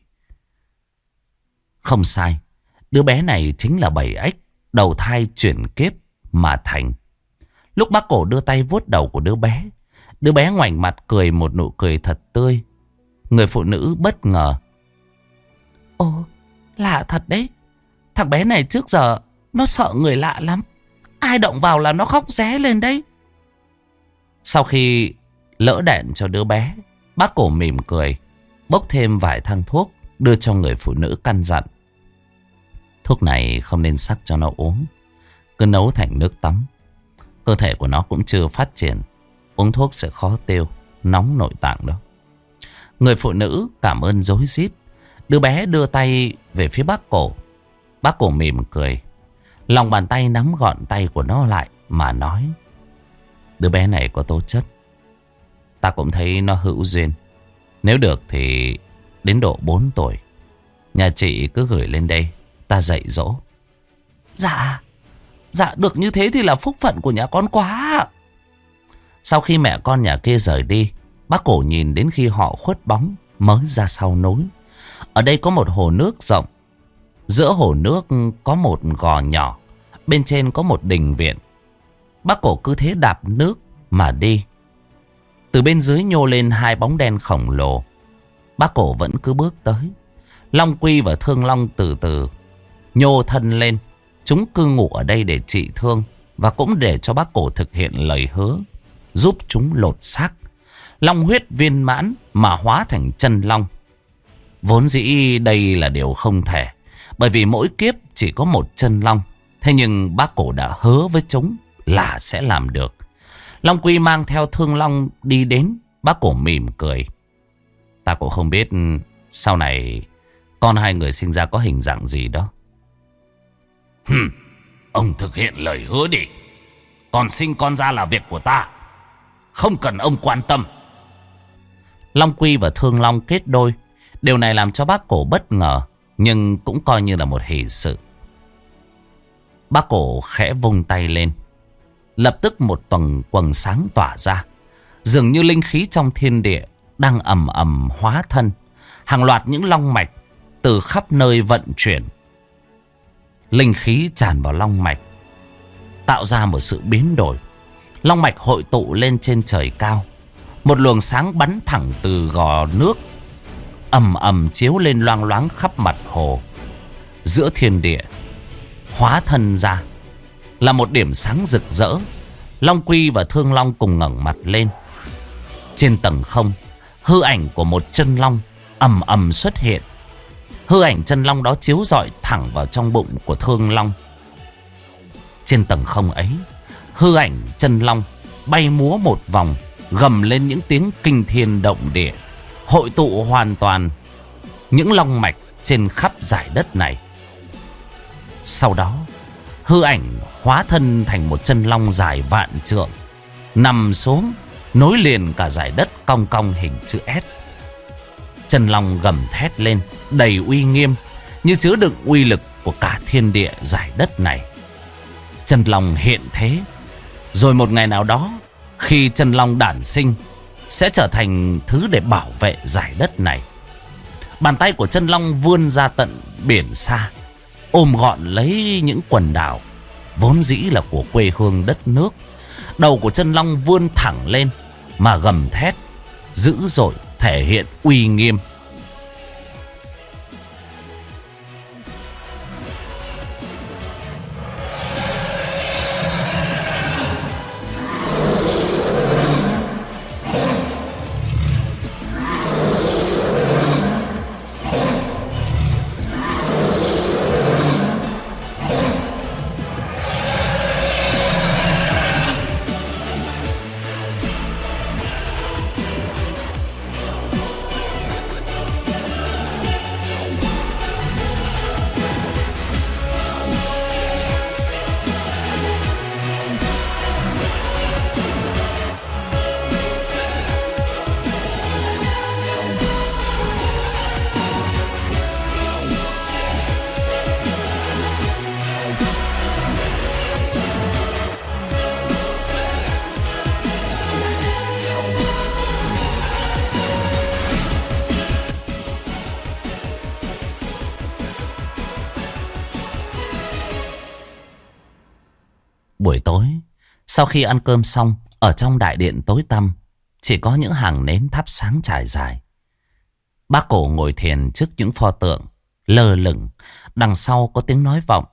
Không sai, đứa bé này chính là Bảy Ếch đầu thai chuyển kiếp mà thành. Lúc bác Cổ đưa tay vuốt đầu của đứa bé ngoảnh mặt cười một nụ cười thật tươi. Người phụ nữ bất ngờ. Ồ, lạ thật đấy. Thằng bé này trước giờ nó sợ người lạ lắm. Ai động vào là nó khóc ré lên đấy. Sau khi lỡ đèn cho đứa bé, bác Cổ mỉm cười, bốc thêm vài thang thuốc đưa cho người phụ nữ căn dặn. Thuốc này không nên sắc cho nó uống, cứ nấu thành nước tắm. Cơ thể của nó cũng chưa phát triển, uống thuốc sẽ khó tiêu, nóng nội tạng đó. Người phụ nữ cảm ơn rối rít. Đứa bé đưa tay về phía bác Cổ. Bác Cổ mỉm cười, lòng bàn tay nắm gọn tay của nó lại mà nói. Đứa bé này có tố chất, ta cũng thấy nó hữu duyên. Nếu được thì đến độ 4 tuổi nhà chị cứ gửi lên đây, ta dạy dỗ. Dạ được như thế thì là phúc phận của nhà con quá. Sau khi mẹ con nhà kia rời đi, bác Cổ nhìn đến khi họ khuất bóng mới ra sau núi. Ở đây có một hồ nước rộng. Giữa hồ nước có một gò nhỏ, bên trên có một đình viện. Bác Cổ cứ thế đạp nước mà đi. Từ bên dưới nhô lên 2 bóng đen khổng lồ. Bác Cổ vẫn cứ bước tới. Long Quy và Thương Long từ từ nhô thân lên. Chúng cư ngụ ở đây để trị thương, và cũng để cho bác Cổ thực hiện lời hứa, giúp chúng lột xác, long huyết viên mãn mà hóa thành chân long. Vốn dĩ đây là điều không thể, bởi vì mỗi kiếp chỉ có một chân long. Thế nhưng bác Cổ đã hứa với chúng là sẽ làm được. Long Quy mang theo Thương Long đi đến. Bác Cổ mỉm cười. Ta cũng không biết sau này con hai người sinh ra có hình dạng gì đó. Ông thực hiện lời hứa đi. Còn sinh con ra là việc của ta, không cần ông quan tâm. Long Quy và Thương Long kết đôi. Điều này làm cho bác Cổ bất ngờ, nhưng cũng coi như là một hỷ sự. Bác Cổ khẽ vung tay lên. Lập tức một quầng sáng tỏa ra. Dường như linh khí trong thiên địa đang ầm ầm hóa thân. Hàng loạt những long mạch từ khắp nơi vận chuyển. Linh khí tràn vào long mạch, tạo ra một sự biến đổi. Long mạch hội tụ lên trên trời cao. Một luồng sáng bắn thẳng từ gò nước, ầm ầm chiếu lên loang loáng khắp mặt hồ. Giữa thiên địa hóa thân ra là một điểm sáng rực rỡ. Long Quy và Thương Long cùng ngẩng mặt lên. Trên tầng không, hư ảnh của một chân long ầm ầm xuất hiện. Hư ảnh chân long đó chiếu rọi thẳng vào trong bụng của Thương Long. Trên tầng không ấy, hư ảnh chân long bay múa một vòng, gầm lên những tiếng kinh thiên động địa, hội tụ hoàn toàn những long mạch trên khắp dải đất này. Sau đó, hư ảnh hóa thân thành một chân long dài vạn trượng, nằm xuống nối liền cả dải đất cong cong hình chữ S. Chân long gầm thét lên đầy uy nghiêm, như chứa đựng uy lực của cả thiên địa dải đất này. Chân long hiện thế, rồi một ngày nào đó, khi chân long đản sinh, sẽ trở thành thứ để bảo vệ dải đất này. Bàn tay của chân long vươn ra tận biển xa, ôm gọn lấy những quần đảo vốn dĩ là của quê hương đất nước. Đầu của chân long vươn thẳng lên mà gầm thét dữ dội, thể hiện uy nghiêm. Buổi tối, sau khi ăn cơm xong, ở trong đại điện tối tăm, chỉ có những hàng nến thắp sáng trải dài. Bác Cổ ngồi thiền trước những pho tượng, lơ lửng, đằng sau có tiếng nói vọng.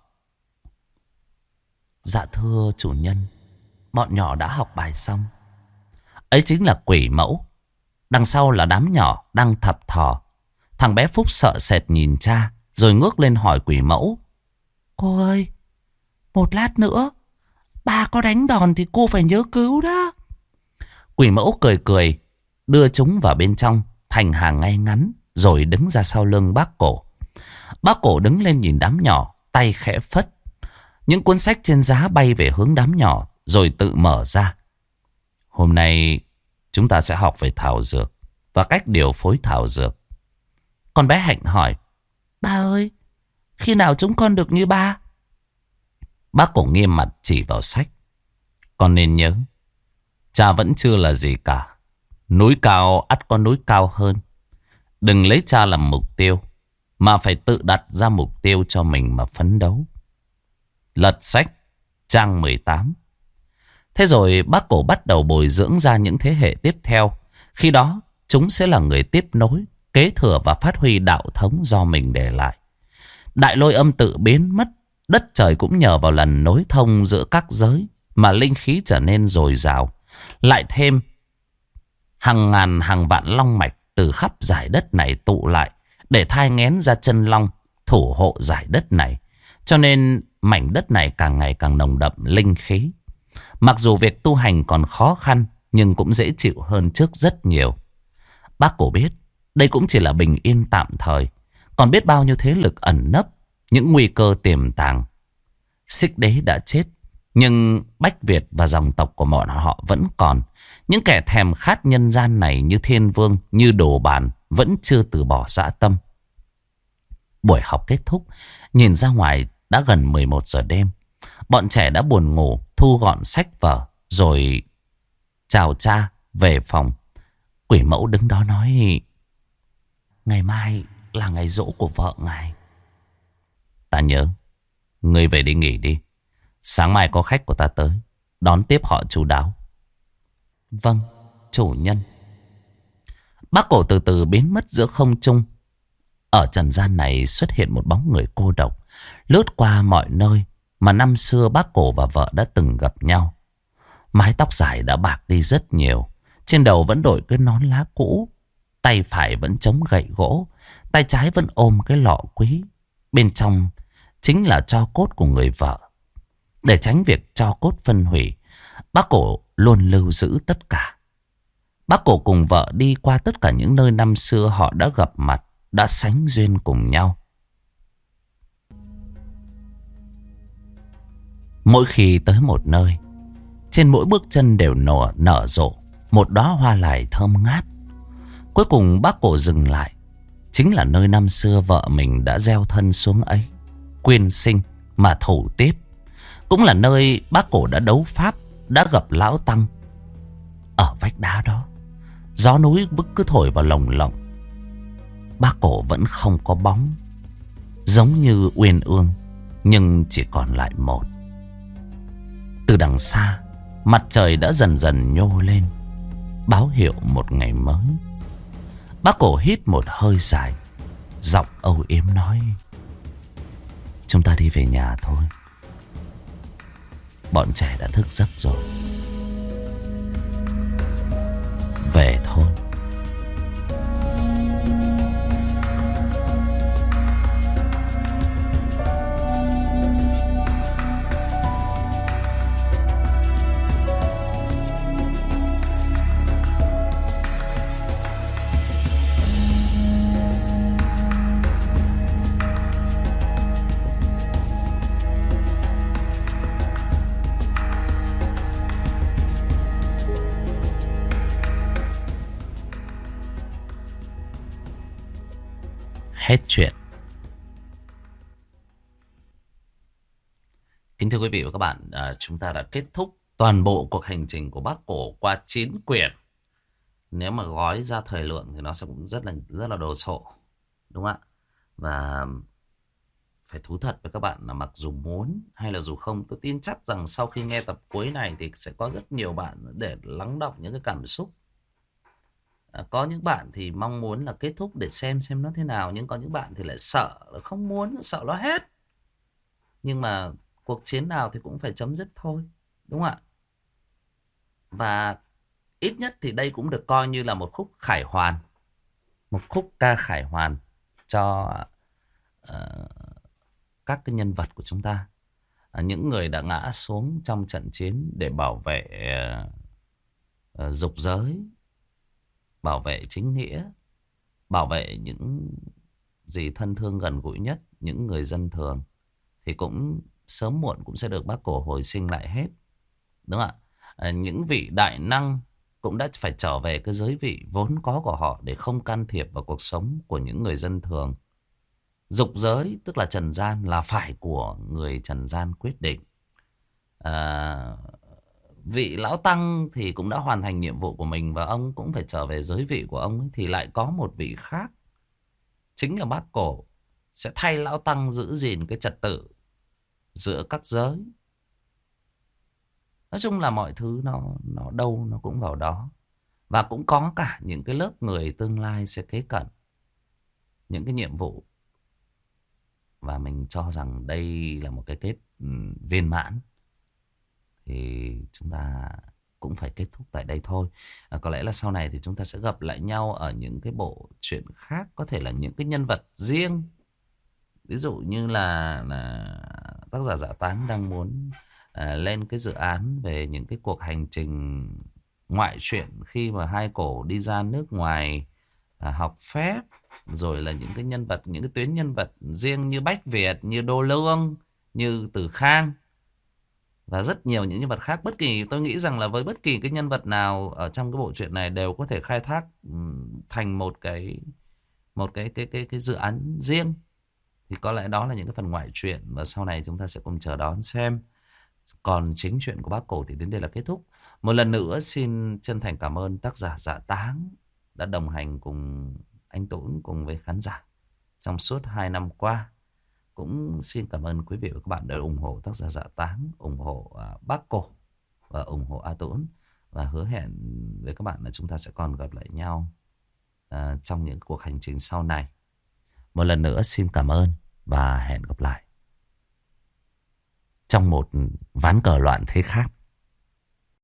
Dạ thưa chủ nhân, bọn nhỏ đã học bài xong. Ấy chính là quỷ mẫu. Đằng sau là đám nhỏ đang thập thò. Thằng bé Phúc sợ sệt nhìn cha, rồi ngước lên hỏi quỷ mẫu. Cô ơi, một lát nữa ba có đánh đòn thì cô phải nhớ cứu đó. Quỷ mẫu cười cười, đưa chúng vào bên trong thành hàng ngay ngắn, rồi đứng ra sau lưng bác Cổ. Bác Cổ đứng lên nhìn đám nhỏ, tay khẽ phất. Những cuốn sách trên giá bay về hướng đám nhỏ, rồi tự mở ra. Hôm nay chúng ta sẽ học về thảo dược và cách điều phối thảo dược. Con bé Hạnh hỏi, ba ơi, khi nào chúng con được như ba? Bác Cổ nghiêm mặt chỉ vào sách. Con nên nhớ, cha vẫn chưa là gì cả. Núi cao ắt có núi cao hơn. Đừng lấy cha làm mục tiêu, mà phải tự đặt ra mục tiêu cho mình mà phấn đấu. Lật sách, trang 18. Thế rồi bác Cổ bắt đầu bồi dưỡng ra những thế hệ tiếp theo. Khi đó, chúng sẽ là người tiếp nối, kế thừa và phát huy đạo thống do mình để lại. Đại lôi âm tự biến mất, đất trời cũng nhờ vào lần nối thông giữa các giới mà linh khí trở nên dồi dào. Lại thêm hàng ngàn hàng vạn long mạch từ khắp dải đất này tụ lại để thai nghén ra chân long thủ hộ dải đất này. Cho nên mảnh đất này càng ngày càng nồng đậm linh khí. Mặc dù việc tu hành còn khó khăn, nhưng cũng dễ chịu hơn trước rất nhiều. Bác Cổ biết đây cũng chỉ là bình yên tạm thời, còn biết bao nhiêu thế lực ẩn nấp, những nguy cơ tiềm tàng. Xích Đế đã chết, nhưng Bách Việt và dòng tộc của bọn họ vẫn còn. Những kẻ thèm khát nhân gian này như Thiên Vương, như Đồ Bàn vẫn chưa từ bỏ dã tâm. Buổi học kết thúc, nhìn ra ngoài đã gần 11 giờ đêm. Bọn trẻ đã buồn ngủ, thu gọn sách vở, rồi chào cha về phòng. Quỷ mẫu đứng đó nói: ngày mai là ngày giỗ của vợ ngài. Ta nhớ, ngươi về đi nghỉ đi. Sáng mai có khách của ta tới, đón tiếp họ chu đáo. Vâng, chủ nhân. Bác Cổ từ từ biến mất giữa không trung. Ở trần gian này xuất hiện một bóng người cô độc, lướt qua mọi nơi mà năm xưa bác Cổ và vợ đã từng gặp nhau. Mái tóc dài đã bạc đi rất nhiều, trên đầu vẫn đội cái nón lá cũ, tay phải vẫn chống gậy gỗ, tay trái vẫn ôm cái lọ quý. Bên trong chính là tro cốt của người vợ. Để tránh việc tro cốt phân hủy, bác Cổ luôn lưu giữ tất cả. Bác Cổ cùng vợ đi qua tất cả những nơi năm xưa họ đã gặp mặt, đã sánh duyên cùng nhau. Mỗi khi tới một nơi, trên mỗi bước chân đều nở rộ một đóa hoa lài thơm ngát. Cuối cùng bác Cổ dừng lại, chính là nơi năm xưa vợ mình đã gieo thân xuống ấy, quyên sinh mà thủ tiết. Cũng là nơi bác Cổ đã đấu pháp, đã gặp lão Tăng. Ở vách đá đó, gió núi cứ thổi vào lồng lộng. Bác Cổ vẫn không có bóng, giống như uyên ương, nhưng chỉ còn lại một. Từ đằng xa, mặt trời đã dần dần nhô lên, báo hiệu một ngày mới. Bác Cổ hít một hơi dài, giọng âu yếm nói: chúng ta đi về nhà thôi. Bọn trẻ đã thức giấc rồi. Về thôi. Hết chuyện. Kính thưa quý vị và các bạn, chúng ta đã kết thúc toàn bộ cuộc hành trình của bác Cổ qua 9 quyển. Nếu mà gói ra thời lượng thì nó sẽ cũng rất là đồ sộ, đúng không ạ? Và phải thú thật với các bạn là mặc dù muốn hay là dù không, tôi tin chắc rằng sau khi nghe tập cuối này thì sẽ có rất nhiều bạn để lắng đọng những cái cảm xúc. Có những bạn thì mong muốn là kết thúc để xem nó thế nào, nhưng có những bạn thì lại sợ, không muốn, sợ nó hết. Nhưng mà cuộc chiến nào thì cũng phải chấm dứt thôi, đúng không ạ? Và ít nhất thì đây cũng được coi như là một khúc khải hoàn, một khúc ca khải hoàn cho các cái nhân vật của chúng ta, những người đã ngã xuống trong trận chiến để bảo vệ dục giới, bảo vệ chính nghĩa, bảo vệ những gì thân thương gần gũi nhất, những người dân thường, thì cũng sớm muộn cũng sẽ được bác Cổ hồi sinh lại hết, đúng không ạ? Những vị đại năng cũng đã phải trở về cái giới vị vốn có của họ để không can thiệp vào cuộc sống của những người dân thường. Dục giới tức là trần gian là phải của người trần gian quyết định. Vị lão tăng thì cũng đã hoàn thành nhiệm vụ của mình và ông cũng phải trở về giới vị của ông ấy, thì lại có một vị khác, chính là bác Cổ, sẽ thay lão tăng giữ gìn cái trật tự giữa các giới. Nói chung là mọi thứ nó đâu nó cũng vào đó. Và cũng có cả những cái lớp người tương lai sẽ kế cận những cái nhiệm vụ. Và mình cho rằng đây là một cái kết viên mãn. Thì chúng ta cũng phải kết thúc tại đây thôi. Có lẽ là sau này thì chúng ta sẽ gặp lại nhau ở những cái bộ truyện khác. Có thể là những cái nhân vật riêng. Ví dụ như là tác giả Dạ Táng đang muốn lên cái dự án về những cái cuộc hành trình ngoại truyện khi mà hai cổ đi ra nước ngoài học phép, rồi là những cái nhân vật, những cái tuyến nhân vật riêng như Bách Việt, như Đô Lương, như Từ Khang và rất nhiều những nhân vật khác. Bất kỳ, tôi nghĩ rằng là với bất kỳ cái nhân vật nào ở trong cái bộ truyện này đều có thể khai thác thành một cái dự án riêng. Thì có lẽ đó là những cái phần ngoại truyện và sau này chúng ta sẽ cùng chờ đón xem. Còn chính truyện của Bác Cổ thì đến đây là kết thúc. Một lần nữa xin chân thành cảm ơn tác giả Dạ Táng đã đồng hành cùng anh Tuấn cùng với khán giả trong suốt 2 năm qua. Cũng xin cảm ơn quý vị và các bạn đã ủng hộ tác giả Dạ Táng, ủng hộ Bác Cổ và ủng hộ A Tuấn. Và hứa hẹn với các bạn là chúng ta sẽ còn gặp lại nhau trong những cuộc hành trình sau này. Một lần nữa xin cảm ơn và hẹn gặp lại trong một ván cờ loạn thế khác.